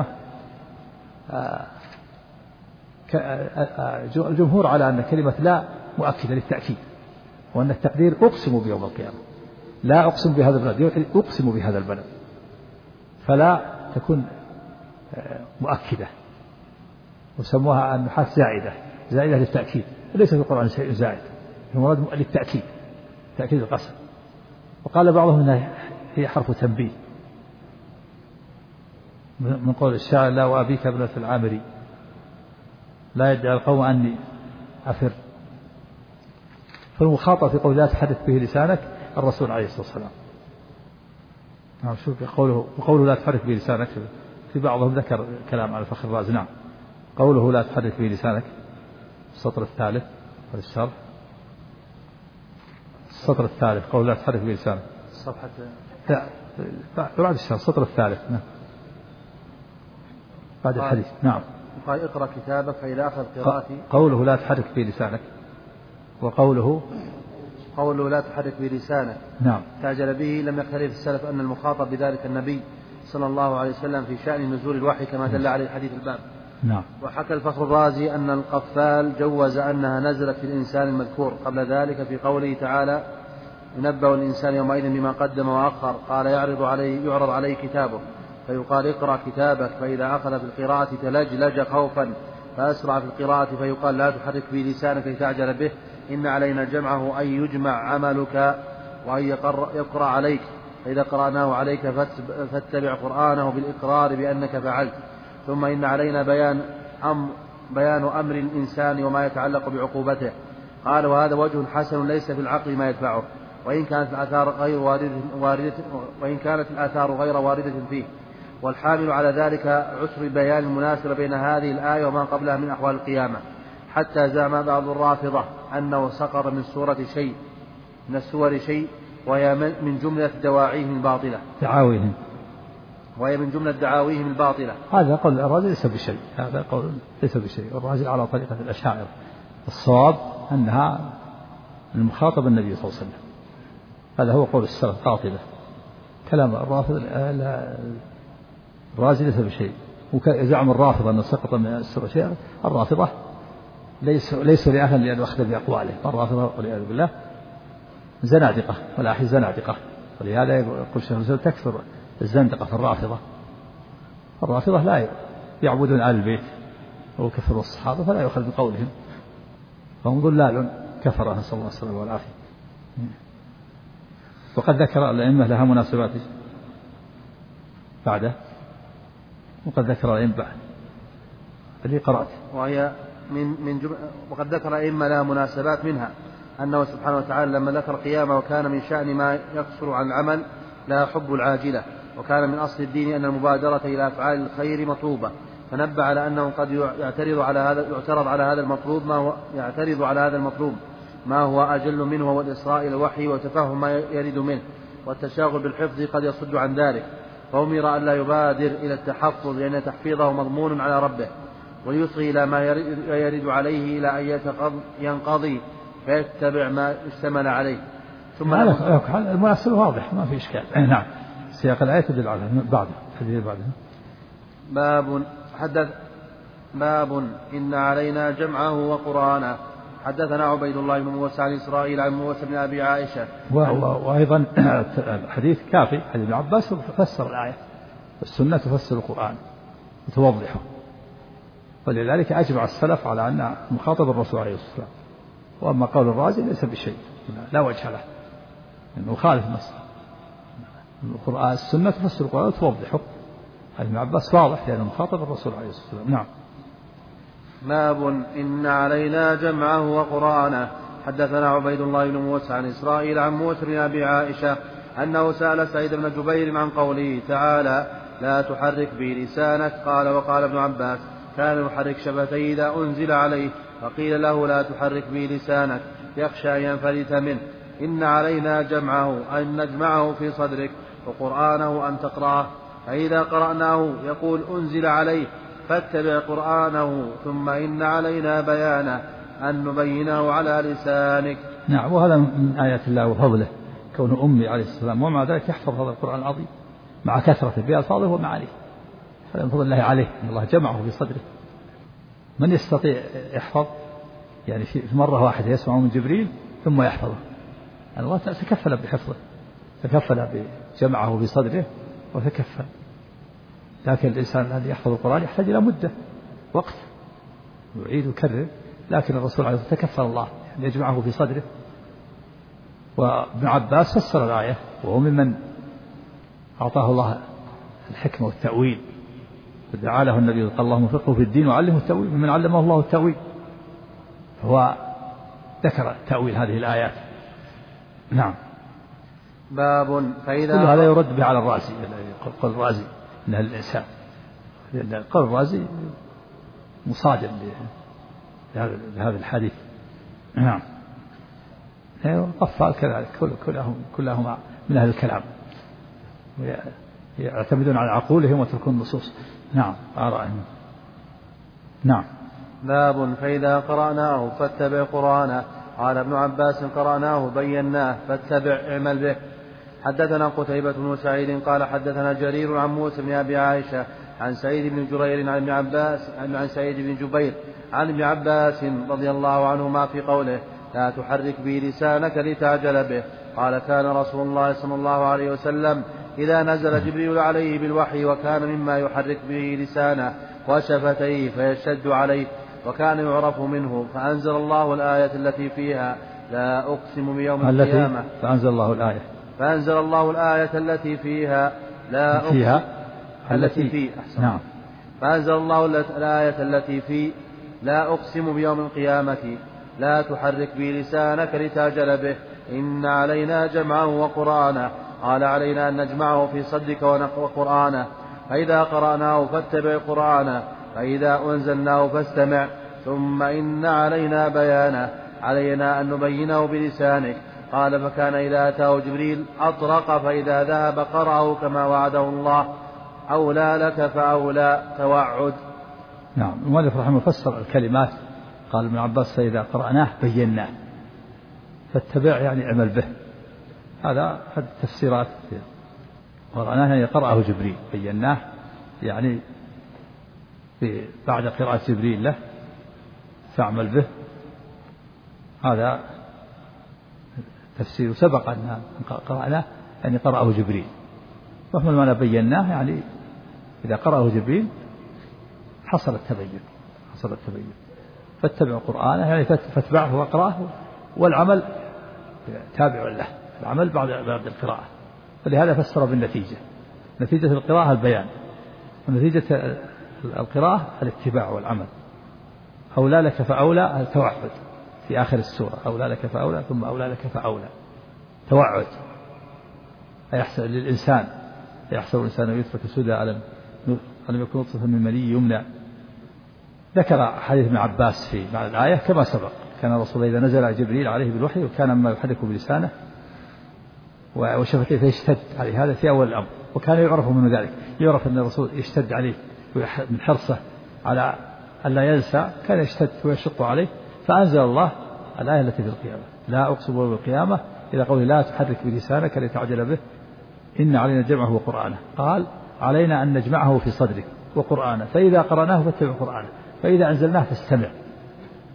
الجمهور على أن كلمة لا مؤكدة للتأكيد، وأن التقدير أقسم بيوم القيامة، لا أقسم بهذا البلد، أقسم بهذا البلد، فلا تكون مؤكدة، وسموها النحاة زائدة للتأكيد، وليس في القرآن شيء زائد، المراد للتأكيد، تأكيد القسم. وقال بعضهم أنها هي حرف تنبيه من قول الشاعر لا وأبيك ابنة العامري لا يدعي القوم أني أفر. فالمخاطب في قول لا تحدث به لسانك الرسول عليه الصلاة والسلام. شوف قوله لا تحدث به لسانك، في بعضهم ذكر كلام على الفخر الرازي. نعم قوله لا تحدث به لسانك السطر الثالث والشرح، السطر الثالث قول لا تحدث به لسانك صفحة بعد الشرح السطر الثالث. نعم بعد الحديث. نعم قال اقرأ كتابك فإذا أخذ قراءتي. قوله لا تحرك به لسانك، وقوله لا تحرك به لسانك نعم تعجل به. لم يختلف السلف أن المخاطب بذلك النبي صلى الله عليه وسلم في شأن نزول الوحي كما دل عليه الحديث الباب. نعم. وحكى الفخر الرازي أن القفال جوز أنها نزلت في الإنسان المذكور قبل ذلك في قوله تعالى ينبأ الإنسان يومئذ بما قدم وأخر. قال يعرض عليه كتابه فيقال اقرأ كتابك، فإذا أخذ في القراءة تلجلج خوفا فأسرع في القراءة فيقال لا تحرك به لسانك لتعجل به إن علينا جمعه أي يجمع عملك وأن يقرأ عليك، فإذا قرأناه عليك فاتبع قرآنه بالإقرار بأنك فعلت. ثم إن علينا بيان أمر الإنسان وما يتعلق بعقوبته. قال وهذا وجه حسن ليس في العقل ما يدفعه، وإن كانت الآثار غير واردة فيه. والحامل على ذلك عسر البيان المناسب بين هذه الآية وما قبلها من أحوال القيامة، حتى زعم بعض الرافضة أنه سقط من السور شيء وهي من جملة دواعيهم الباطلة. هذا قول الرازي ليس بشيء، هذا قول ليس بشيء. الرازي على طريقة الأشاعرة، الصواب أنها المخاطب النبي صلى الله عليه وسلم، هذا هو قول السلف قاطبة. كلام الرافض الرازي ليس بشيء. وزعم الرافضة أنه سقط من السور شيء، الرافضة ليسوا لأهل لأن أخذ بأقواله. الرافضة والعياذ بالله زنادقة والآخر زنادقة، ولهذا يقول شيخ الإسلام تكثر الزندقة في الرافضة لا يعبدون آل البيت وكفروا الصحابة فلا يؤخذ بقولهم، فهم ضلال كفر، نسأل الله السلامة والعافية. وقد ذكر الأئمة لها مناسبات بعده، وقد ذكر الأئمة بعد اللي قرأت، وهي وقد ذكر الأئمة لها مناسبات، منها أنه سبحانه وتعالى لما ذكر القيامة وكان من شأن ما يقصر عن العمل لا حب العاجلة، وكان من أصل الدين أن المبادرة إلى أفعال الخير مطلوبة، فنبه على أنه قد يعترض على هذا المطلوب ما هو أجل منه والإسراء إلى الوحي وتفهم ما يرد منه، والتشاغل بالحفظ قد يصد عن ذلك، فأمر أن لا يبادر إلى التحفظ لأن تحفيظه مضمون على ربه، ويصغي إلى ما يرد عليه إلى أن ينقضي فيتبع ما اشتمل عليه. ثم المناسبة واضح ما في إشكال. نعم سياق الآية تدل على بعده الحديث بعده. باب إن علينا جمعه وقرآنه. حدثنا عبيد الله بن موسى عن إسرائيل عن موسى بن أبي عائشة. وأيضا الحديث كافي، حديث ابن عباس فسر الآية، السنة تفسر القرآن وتوضحه، ولذلك أجمع السلف على أن مخاطب الرسول عليه الصلاة والسلام. وأما قول الرازي ليس بشيء، لا وجه له، إنه خالف النص. القرآن السنة تفسر القرآن وتوضحه، ابن عباس واضح لأنه مخاطب الرسول عليه الصلاة والسلام. نعم. باب إن علينا جمعه وقرآنه. حدثنا عبيد الله بن موسى عن إسرائيل عن موسى بن أبي عائشة أنه سأل سعيد بن جبير عن قوله تعالى لا تحرك به لسانك، قال وقال ابن عباس كان يحرك شفتيه إذا أنزل عليه، فقيل له لا تحرك به لسانك يخشى أن ينفلت منه. إن علينا جمعه أن نجمعه في صدرك، وقرآنه أن تقرأه، فإذا قرأناه يقول أنزل عليه فاتبع قرآنه، ثم إن علينا بيانه أن نبينه على لسانك. نعم. وهذا من آيات الله وفضله كون أمي عليه السلام ومع ذلك يحفظ هذا القرآن العظيم مع كثرته بألفاظه ومعانيه، هذا من فضل الله عليه أن الله جمعه في صدره. من يستطيع يحفظ يعني في مرة واحدة يسمع من جبريل ثم يحفظه؟ الله تكفل بحفظه، تكفل بجمعه في صدره وتكفل. لكن الإنسان الذي يحفظ القرآن يحتاج إلى مدة وقت يعيد ويكرر، لكن الرسول عليه الصلاة والسلام تكفل الله أن يجمعه في صدره. وابن عباس فسر الآية وهو ممن أعطاه الله الحكمة والتأويل، فدعا له النبي قال اللهم فقهه في الدين وعلمه التأويل، ممن علمه الله التأويل، فهو ذكر تأويل هذه الآيات. نعم. باب فإذا كل هذا يرد به على الرازي، قول الرازي من الإنسان، لأن قول الرازي مصادم لهذا الحديث. نعم. القفال كذلك كلهم من أهل الكلام يعتمدون على عقولهم وتركون النصوص. نعم. آرائهم. نعم. باب فإذا قرأناه فاتبع قرآنه. قال ابن عباس قرأناه بيناه فاتبع اعمل به. حدثنا قتيبة بن سعيد قال حدثنا جرير عن موسى بن أبي عائشة عن سعيد بن جرير عن ابن عباس عن سعيد بن جبير عن ابن عباس رضي الله عنهما في قوله لا تحرك به لسانك لتعجل به. قال كان رسول الله صلى الله عليه وسلم إذا نزل جبريل عليه بالوحي وكان مما يحرك به لسانه وشفتيه فيشتد عليه، وكان يعرف منه، فأنزل الله الآية التي فيها لا أقسم بيوم القيامة. فأنزل الله الآية التي فيها لا أقسم التي في أحسن. نعم. فأنزل الله الآية التي في لا أقسم بيوم القيامة لا تحرك به لسانك لتعجل به إن علينا جمعه وقرآنه. قال علينا أن نجمعه في صدرك وقرآنه، فإذا قرأناه فاتبع قرآنه، فإذا أنزلناه فاستمع، ثم إن علينا بيانه، علينا أن نبينه بلسانك. قال فكان إذا أتاه جبريل أطرق، فإذا ذهب قرأه كما وعده الله، أولى لك فأولى توعد. نعم. المؤلف رحمه فسر الكلمات، قال ابن عباس فإذا قرأناه بيناه، فاتبع يعني اعمل به. هذا التفسيرات. قرأناه يعني قرأه جبريل، بيناه يعني بعد قراءة جبريل له فاعمل به. هذا تفسير سبق أن قرأناه يعني قرأه جبريل، وهم المعنى بيناه يعني إذا قرأه جبريل حصل التبين. فاتبع قرآنه يعني فاتبعه وقرأه، والعمل تابع له، العمل بعد القراءة. فلهذا فسر بالنتيجة، نتيجة القراءة البيان، ونتيجة القراءة الاتباع والعمل. أولى لك فأولى التوعد في آخر السورة، أولى لك فأولى ثم أولى لك فأولى، توعد. أيحسب للإنسان يحسب الإنسان يترك سدى ألم يكن نطفة من مني يمنى. ذكر حديث ابن عباس في معنى الآية كما سبق، كان الرسول إذا نزل جبريل عليه بالوحي وكان مما يحرك بلسانه وشفتيه فيشتد عليه، هذا في أول الأمر. وكان يعرف من ذلك، يعرف أن الرسول يشتد عليه من حرصه على أن لا ينسى، كان يشتد ويشق عليه. فأنزل الله الآية التي في القيامة لا أقسم بيوم القيامة، إذا قول لا تحرك بلسانك لتعجل به إن علينا جمعه وقرآنه. قال علينا أن نجمعه في صدرك وقرآنه، فإذا قرأناه فاتبع قرآنه، فإذا أنزلناه فاستمع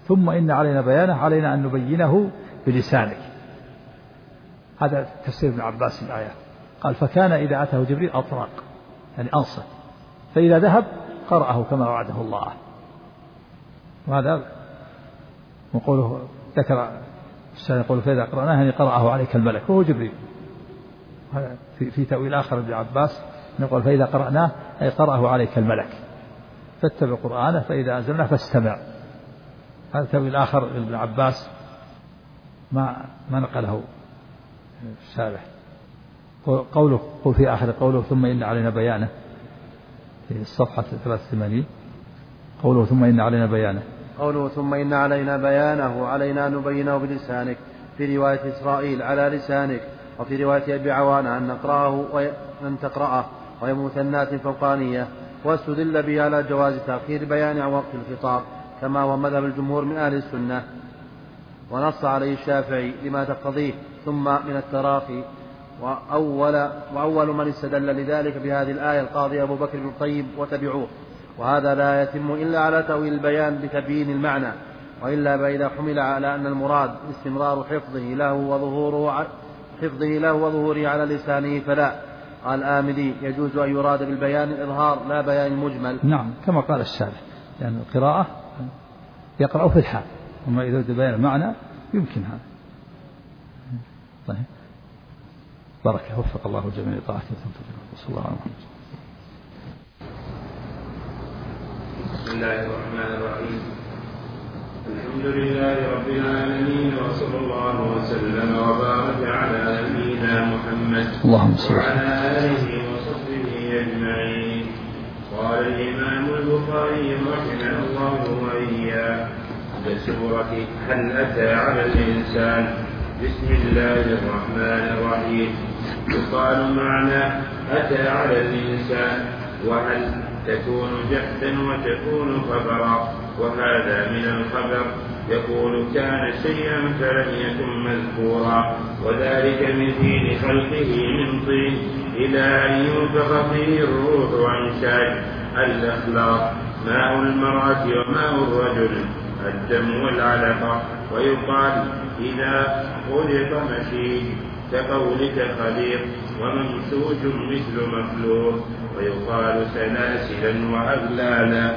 ثم إن علينا بيانه علينا أن نبينه بلسانك. هذا تفسير ابن عباس الآية. قال فكان إذا أتاه جبريل أطرق يعني أنصت، فإذا ذهب قرأه كما وعده الله. وهذا وقوله ذكر الشيخ يقول فإذا قرأناه يعني قرأه عليك الملك وهو جبريل. هذا في تأويل آخر ابن عباس نقول فإذا قرأناه أي قرأه عليك الملك فاتبع قرآنه فإذا أنزلناه فاستمع. هذا تأويل آخر ابن عباس ما نقله الشارح. قوله قل في آخر قوله ثم إن علينا بيانه في الصفحة 83 قوله ثم إن علينا بيانه قوله ثم إن علينا بيانه علينا أن نبينه بلسانك في رواية إسرائيل على لسانك، وفي رواية أبي عوانة أن تقرأه وهي مثنات فوقانية، واستدل به على جواز تأخير بيان عن وقت الخطاب كما هو مذهب الجمهور من أهل السنة، ونص عليه الشافعي لما تقتضيه ثم من التراخي. وأول من استدل لذلك بهذه الآية القاضي أبو بكر بن الطيب وتبعوه، وهذا لا يتم إلا على تأويل البيان بتبيين المعنى، وإلا فإذا حمل على أن المراد استمرار حفظه له وظهوره على لسانه فلا. قال آمدي يجوز أن يراد بالبيان الإظهار لا بيان المجمل. نعم كما قال الشارح يعني القراءة يقرأ في الحال، وما إذا بيان المعنى يمكن هذا. طيب بركة وفق الله جميع طاعته وصلى الله عليه وسلم. بسم الله الرحمن الرحيم. الحمد لله رب العالمين وصلى الله وسلم وبارك على نبينا محمد وعلى آله وصحبه أجمعين. قال الإمام البخاري رحمه الله وإياه في سورة هل أتى على الإنسان. بسم الله الرحمن الرحيم. يقال معنى أتى على الإنسان وهل تكون جحدا وتكون خبرا، وهذا من الخبر يقول كان شيئا فلم يكن مذكورا، وذلك من حين خلقه من طين إلى أن ينفخ فيه الروح وإنشاج الأخلاق ماء المرأة وماء الرجل الدم والعلقة. ويقال إذا خلق مشيج كقولك خليق وممسوج مثل مخلوق. ويقال سلاسلا وأغلالا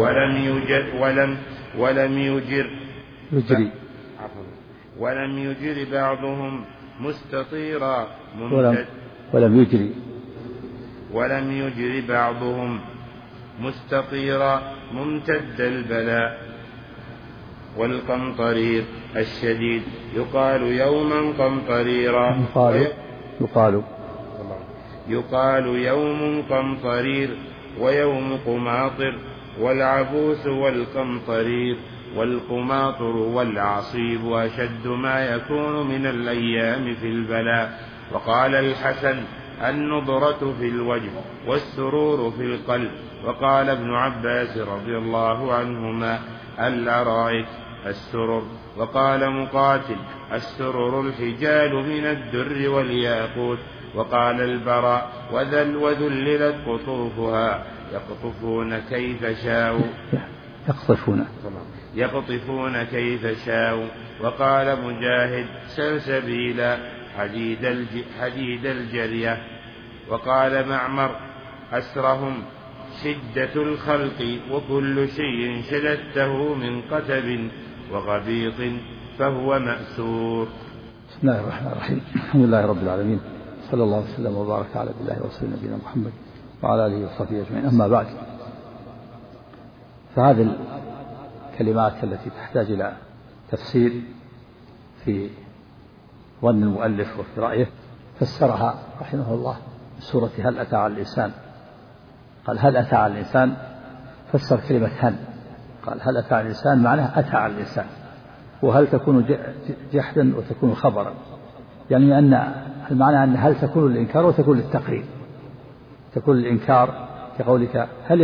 ولم يجر بعضهم مستطيرا ولم يجر بعضهم مستطيرا ممتد البلاء. والقمطرير الشديد يقال يوما قمطريرا يقال يوم قمطرير ويوم قماطر. والعبوس والقمطرير والقماطر والعصيب أشد ما يكون من الأيام في البلاء. وقال الحسن النضرة في الوجه والسرور في القلب. وقال ابن عباس رضي الله عنهما الأرائك السرر. وقال مقاتل السرر الحجال من الدر والياقوت. وقال البراء وذللت قطوفها يقطفون كيف شاءوا. وقال مجاهد سلسبيلا حديد الجرية. وقال معمر أسرهم شدة الخلق وكل شيء شددته من قتب وغبيط فهو مأسور. بسم الله الرحمن الرحيم. الحمد لله رب العالمين صلى الله وسلم وبارك على الله ورسوله نبينا محمد وعلى آله وصحبه أجمعين. أما بعد، فهذه الكلمات التي تحتاج إلى تفسير في ظن المؤلف وفي رأيه فسرها رحمه الله بسورة هل أتى على الإنسان. قال هل أتى على الإنسان، فسر كلمة هل، قال هل أتى على الإنسان معناه أتى على الإنسان، وهل تكون جحدا وتكون خبرا، يعني أن المعنى أن هل تكون للإنكار وتكون للتقرير. تكون للإنكار كقولك هل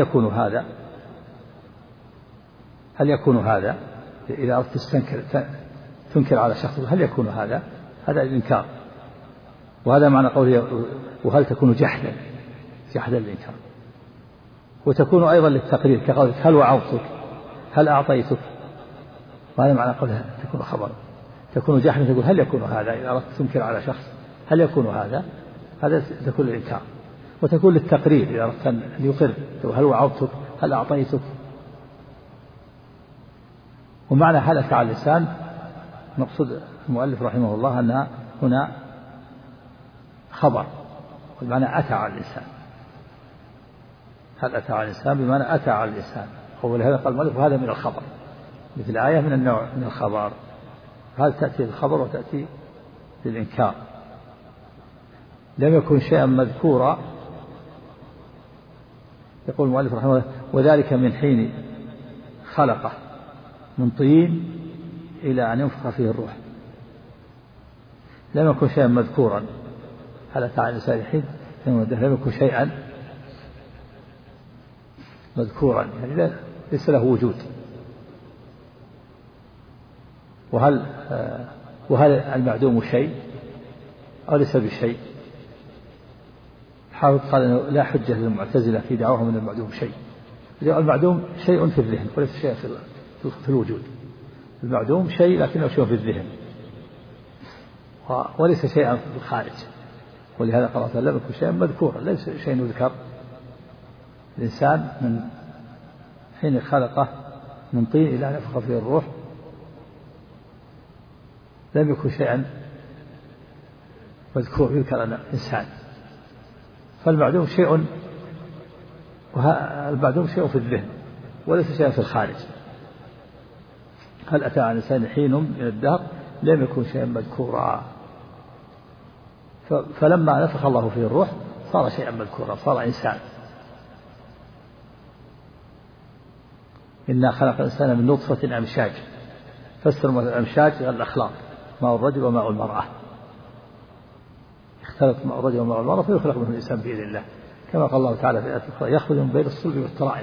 يكون هذا إذا أردت تنكر على شخص هل يكون هذا الإنكار، وهذا معنى قوله وهل تكون جحدا للإنكار. وتكون أيضا للتقرير كقولك هل وعظتك، هل أعطيتك، وهذا معنى قولها تكون خبر. تكون جاحدا تقول هل يكون هذا، إذا أردت تنكر على شخص هل يكون هذا تكون للإنكار. وتكون للتقرير إذا أردت أن يقر هل وعظتك هل أعطيتك. ومعنى هل أتى على اللسان نقصد المؤلف رحمه الله أنها هنا خبر، بمعنى أتى على الإنسان. هل أتى على الإنسان بمعنى أتى على الإنسان. ولهذا قال المؤلف وهذا من الخبر، مثل آية من النوع من الخبر. هذا تأتي للخبر وتأتي للإنكار. لم يكن شيئا مذكورا. يقول المؤلف رحمه الله وذلك من حين خلقه من طين إلى أن ينفخ فيه الروح. لم يكن شيئا مذكورا. هل أتى على الإنسان حين لم يكن شيئا مذكورا، يعني ليس له وجود. وهل المعدوم شيء أو ليس بشيء؟ حافظ قال إنه لا حجة للمعتزلة في دعواهم من المعدوم شيء. المعدوم شيء في الذهن وليس شيء في الوجود. المعدوم شيء لكنه شيء في الذهن وليس شيئا في الخارج. ولهذا قال لم يكن شيئا مذكورا، ليس شيء يذكر. الإنسان من حين خلقه من طين إلى أن ينفخ فيه الروح لم يكن شيئا مذكور يذكر أن إنسان. فالمعدوم شيء، المعدوم شيء في الذهن وليس شيئا في الخارج. هل أتى على الإنسان حين من الدهر لم يكن شيئا مذكورا. فلما نفخ الله فيه الروح صار شيئا مذكورا، صار إنسان. إنا خلق الإنسان من نطفة أمشاج. فسر الأمشاج الأخلاق، ماء الرجل وماء المرأة. اختلط ماء الرجل وماء المرأة فيخلق منه الإنسان بإذن الله، كما قال الله تعالى في آية أخرى يخرج من بين الصلب والترائب.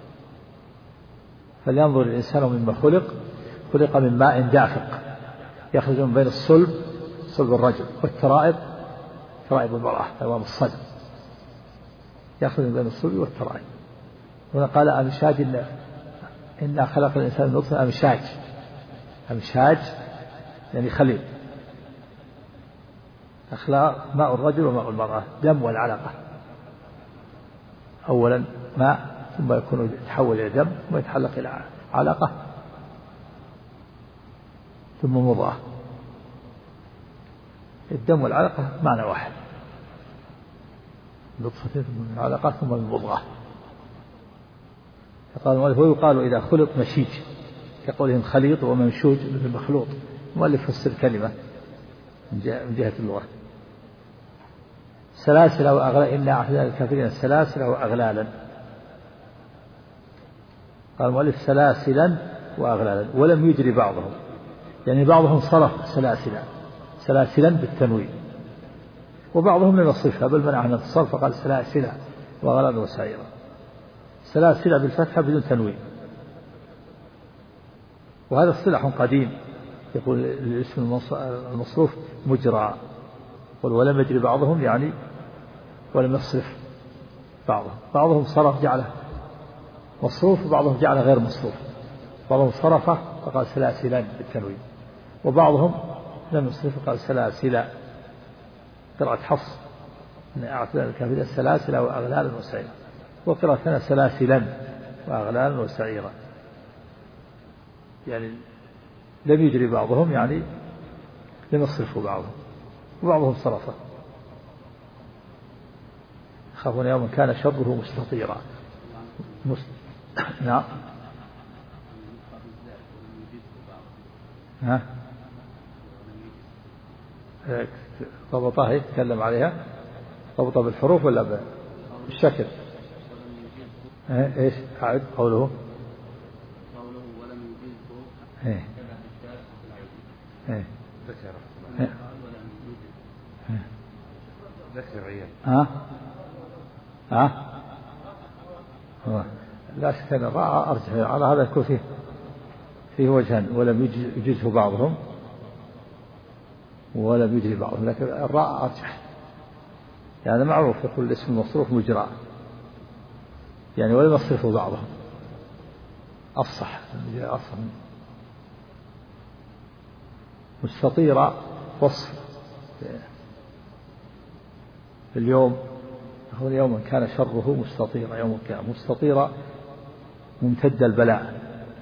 فلينظر الإنسان مما خلق من ماء دافق يخرج من بين الصلب، صلب الرجل، والترائب، ترائب المرأة أمام الصدر، يخرج من بين الصلب والترائب. هنا قال أمشاج، إنا خلق الإنسان من نطفة أمشاج. أمشاج يعني خليط. أخلاق ماء الرجل وماء المرأة، دم والعلقة. أولا ماء ثم يتحول إلى دم ثم يتحلق إلى علقة ثم مضغة. الدم والعلقة معنى واحد، نطفة ثم علقة ثم المضغة. فقال المؤلف ويقال إذا خلط مشيج كقولهم خليط وممشوج مثل مخلوط. المؤلف فسر كلمة من جهة اللغة. سلاسل وأغلال، إن أعتدنا للكافرين سلاسل وأغلالا. قال المؤلف سلاسلا وأغلالا ولم يجري بعضهم، يعني بعضهم صرف سلاسلا بالتنوين، وبعضهم لم يصرفها بل منع من الصرف فقال سلاسل وأغلالا وسائرا. سلاسل بالفتحة بدون تنوين، وهذا اصطلاح قديم. يقول الاسم المصروف مجرى، ولم يجري بعضهم يعني ولم يصرف بعضهم صرف جعله مصروف وبعضهم جعله غير مصروف. بعضهم صرفه فقال سلاسلا بالتنوين، وبعضهم لم يصرف فقال سلاسل. قراءة حفص من أعتدنا للكافرين سلاسل وأغلالا وسعيرا، وقراءتنا سلاسلا وأغلالا وسعيرا، يعني لم يجري بعضهم يعني لم يصرفوا بعضهم وبعضهم صرفه. خافون يوما كان شره مستطيرا. نعم. ها ضبطها يتكلم عليها، ضبطها بالحروف ولا بالشكل؟ ايش أعد قوله ولم يجيزه ذكر عيال لا شك أن الراء أرجح على هذا. يكون فيه وجهان، ولم يجزه بعضهم ولم يجري بعضهم، لكن الراء أرجح. يعني معروف يقول الاسم المصروف مجرى، يعني ولم يصرفوا بعضهم أفصح. مستطيرة وصف اليوم، هو يوما كان شره مستطيرا، يوم القيامة مستطيرا ممتد البلاء،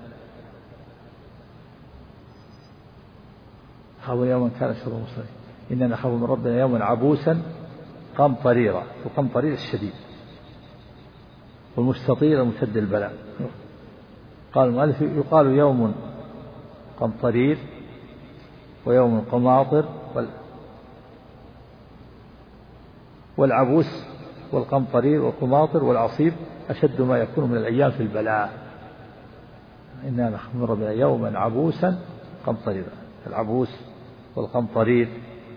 هو يوما كان شره مستطيرا إننا نخاف من ربنا يوما عبوسا قمطريرا، وقمطرير الشديد، والمستطير ممتد البلاء. قال المؤلف يقال يوم قمطرير ويوم قماطر، والعبوس والقمطرير والقماطر والعصيب أشد ما يكون من الأيام في البلاء. إنا نخاف من ربنا يوما عبوسا قمطريرا، العبوس والقمطرير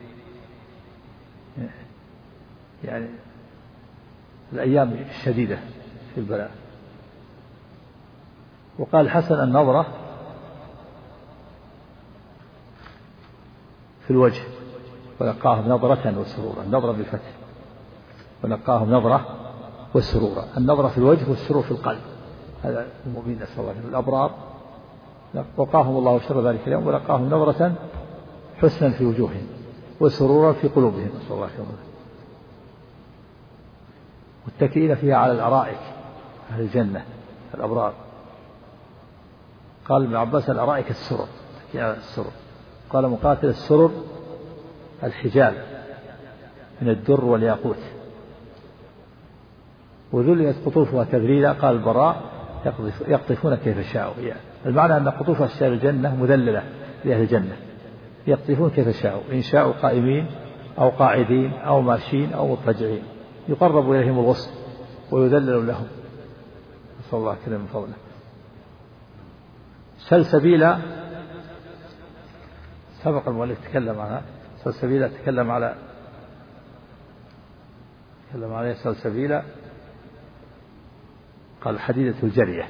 يعني الأيام الشديدة في البلاء. وقال حسن النظرة في الوجه ولقاهم نظرة وسرورا، النظرة بالفتح، ولقاهم نظرة وسرورا، النظرة في الوجه والسرور في القلب، هذا المؤمنين نسأل الله الأبرار وقاهم الله شر ذلك اليوم، ولقاهم نظرة حسنا في وجوههم وسرورا في قلوبهم، نسأل الله خير، متكئين فيها على الأرائك، أهل الجنة الأبرار. قال ابن عباس الأرائك السرر، السرر. قال مقاتل السرر الحجال من الدر والياقوت، وذللت قطوفها تذليلا. قال البراء يقطفون كيف شاءوا، يعني المعنى أن قطوف أشجار الجنة مذللة لأهل الجنة، يقطفون كيف شاءوا، إن شاءوا قائمين أو قاعدين أو ماشيين أو مضطجعين، يقرب إليهم الوصف ويذلل لهم، نسأل الله كريم من فضله. سلسبيلا سبق المؤلف تكلم عنها، سلسبيلا تكلم عليها سلسبيلا، قال حديدة الجرية،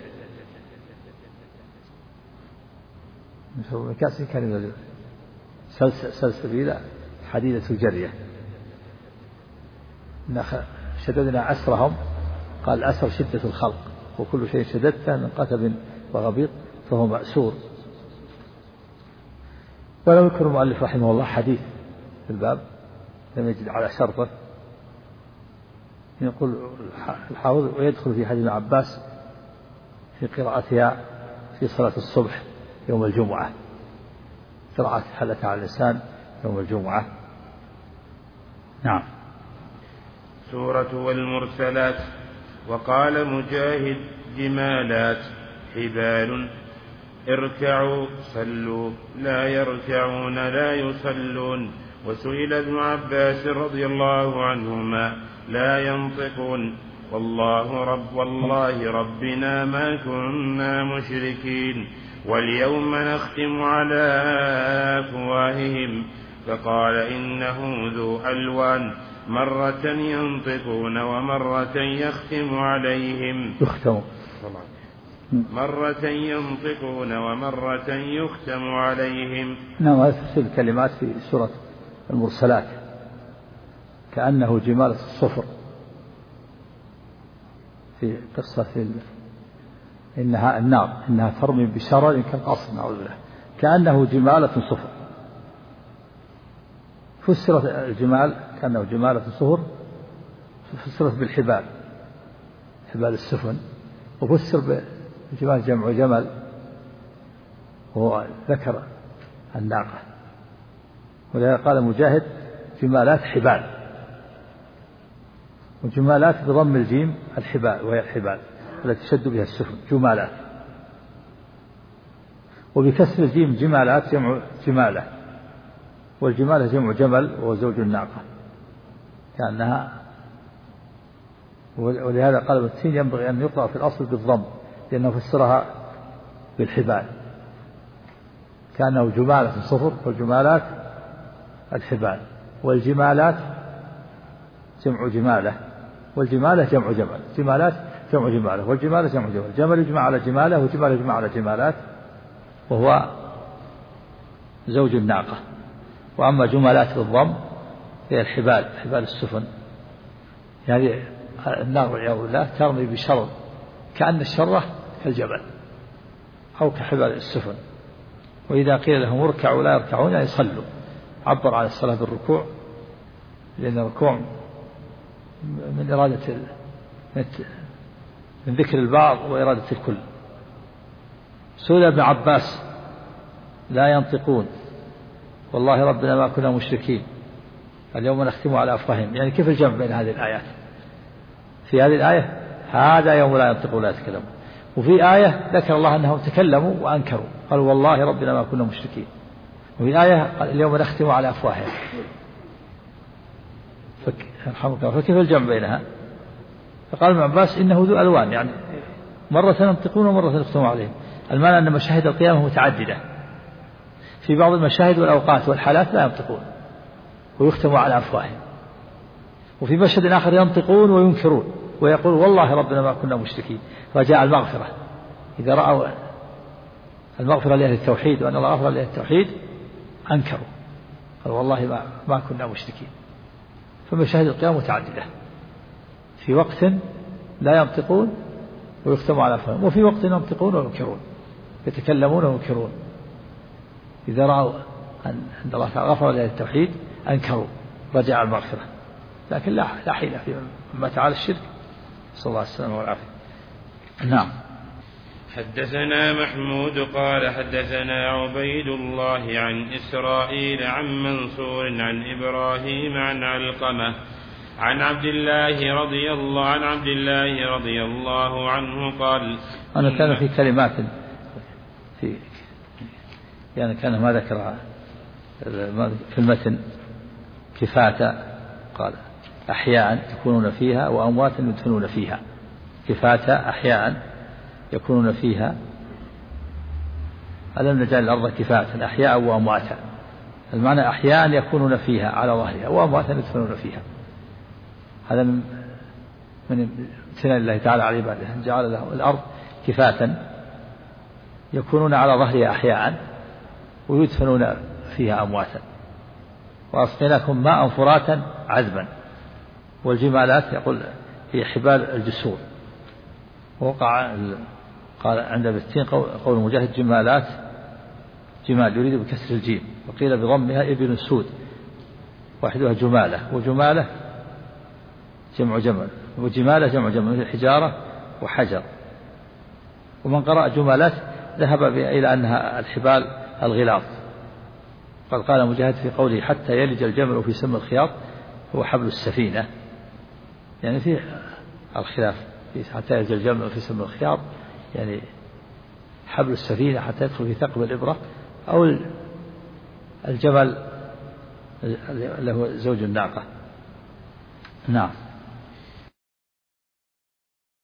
من كاس كان سلسبيلا حديدة الجرية. شددنا أسرهم، قال الأسر شدة الخلق، وكل شيء شددته من قتب وغبيط فهو مأسور. ولم يذكر المؤلف رحمه الله حديث في الباب، لم يجد على شرطه. يقول الحافظ ويدخل في حديث ابن عباس في قراءتها في صلاة الصبح يوم الجمعة، قراءة حلت على اللسان يوم الجمعة. نعم. سورة والمرسلات. وقال مجاهد جمالات حبال، اركعوا صلوا، لا يركعون لا يصلون. وسئل ابن عباس رضي الله عنهما لا ينطقون، والله ربنا ما كنا مشركين، واليوم نختم على أفواههم. فقال إنه ذو ألوان، مرة ينطقون ومرة يختم عليهم، مرة ينطقون ومرة يختم عليهم. نعم، هذه تفسير الكلمات في سورة المرسلات، كأنه جمالة الصفر في قصة إنها النار، إنها ترمي بشرر كالقصر، نعوذ بالله، كأنه جمالة صفر. فسرت الجمال كأنه جمالة صفر، فسرت بالحبال، حبال السفن، وفسر بالجمال جمع جمل، وهو ذكر الناقة. ولذلك قال مجاهد جمالات حبال، وجمالات بضم الجيم الحبال، وهي الحبال التي تشد بها السفن، جمالات. وبكسر الجيم جمالات جمع جمالة، والجمالة جمع جمل وهو زوج الناقة، كأنها. ولهذا قال ابن سينا ينبغي أن يقرأ في الأصل بالضم، لأنه فسرها بالحبال، كأنه جمالة صفر، والجمالات الحبال، والجمالات جمع جمالة، والجمالة جمع جمل، جمالات جمع جمالة، والجمالة جمع جمل، جمل يجمع على جمالة، وجمال يجمع على جمالات، وهو زوج الناقة. وأما جمالات بالضم هي الحبال، حبال السفن، يعني النار والعياذ بالله ترمي بشر كأن الشرة كالجبل أو كحبال السفن. وإذا قيل لهم اركعوا لا يركعون يعني يصلوا. عبر عن الصلاة بالركوع لأن الركوع من إرادة من ذكر البعض وإرادة الكل. سئل ابن عباس لا ينطقون والله ربنا ما كنا مشركين اليوم نختم على أفواههم، يعني كيف الجمع بين هذه الآيات؟ في هذه الآية هذا يوم لا ينطقون لا يتكلمون، وفي آية ذكر الله أنهم تكلموا وأنكروا قالوا والله ربنا ما كنا مشركين، وفي آية قال اليوم نختم على أفواههم. فكيف الجمع بينها؟ فقال ابن عباس إنه ذو ألوان، يعني مرة ينطقون ومرة نختم عليهم. المعنى أن مشاهد القيامة متعددة، في بعض المشاهد والأوقات والحالات لا ينطقون ويختم على أفواههم، وفي مشهد آخر ينطقون وينكرون ويقول والله ربنا ما كنا مشركين. فجاء المغفرة، إذا رأوا المغفرة لأهل التوحيد وأن الله غفر لأهل التوحيد أنكروا قالوا والله ما كنا مشركين. فمشاهد القيامة متعددة، في وقت لا ينطقون ويختم على أفواههم، وفي وقت ينطقون وينكرون يتكلمون وينكرون. إذا رأوا أن الله غفر لأهل التوحيد أنكروا رجع المغفرة، لكن لا حيلة فيما تعالى الشرك. صلى الله عليه وسلم والعافية. نعم. حدثنا محمود قال حدثنا عبيد الله عن إسرائيل عن منصور عن إبراهيم عن علقمة عن عبد الله رضي الله عنه قال أنا كان في كلمات يعني كان ما ذكر في المتن كفاة، قال أحياء يكونون فيها وأموات يدفنون فيها. كفاة أحياء يكونون فيها، ألم نجعل الأرض كفاة أحياء وأمواتا، المعنى أحياء يكونون فيها على ظهرها وأمواتا يدفنون فيها. هذا من امتنان الله تعالى على عباده أن جعل لهم الأرض كفاة يكونون على ظهرها أحياء ويدفنون فيها أمواتا. وأسقيناكم ماء فراتا عذبا. والجمالات يقول هي حبال الجسور. ووقع قال عند بالتين قول مجاهد جمالات، جمال يريد بكسر الجيم، وقيل بضمها ابن السود واحدها جمالة، وجمالة جمع جمل، وجمالة جمع جمل مثل حجارة وحجر. ومن قرأ جمالات ذهب إلى أنها الحبال الغلاظ. قال مجاهد في قوله حتى يلج الجمل في سم الخياط هو حبل السفينة، يعني في الخلاف حتى يلج الجمل في سم الخياط يعني حبل السفينة حتى يدخل في ثقب الإبرة، أو الجمل اللي هو زوج الناقة. نعم.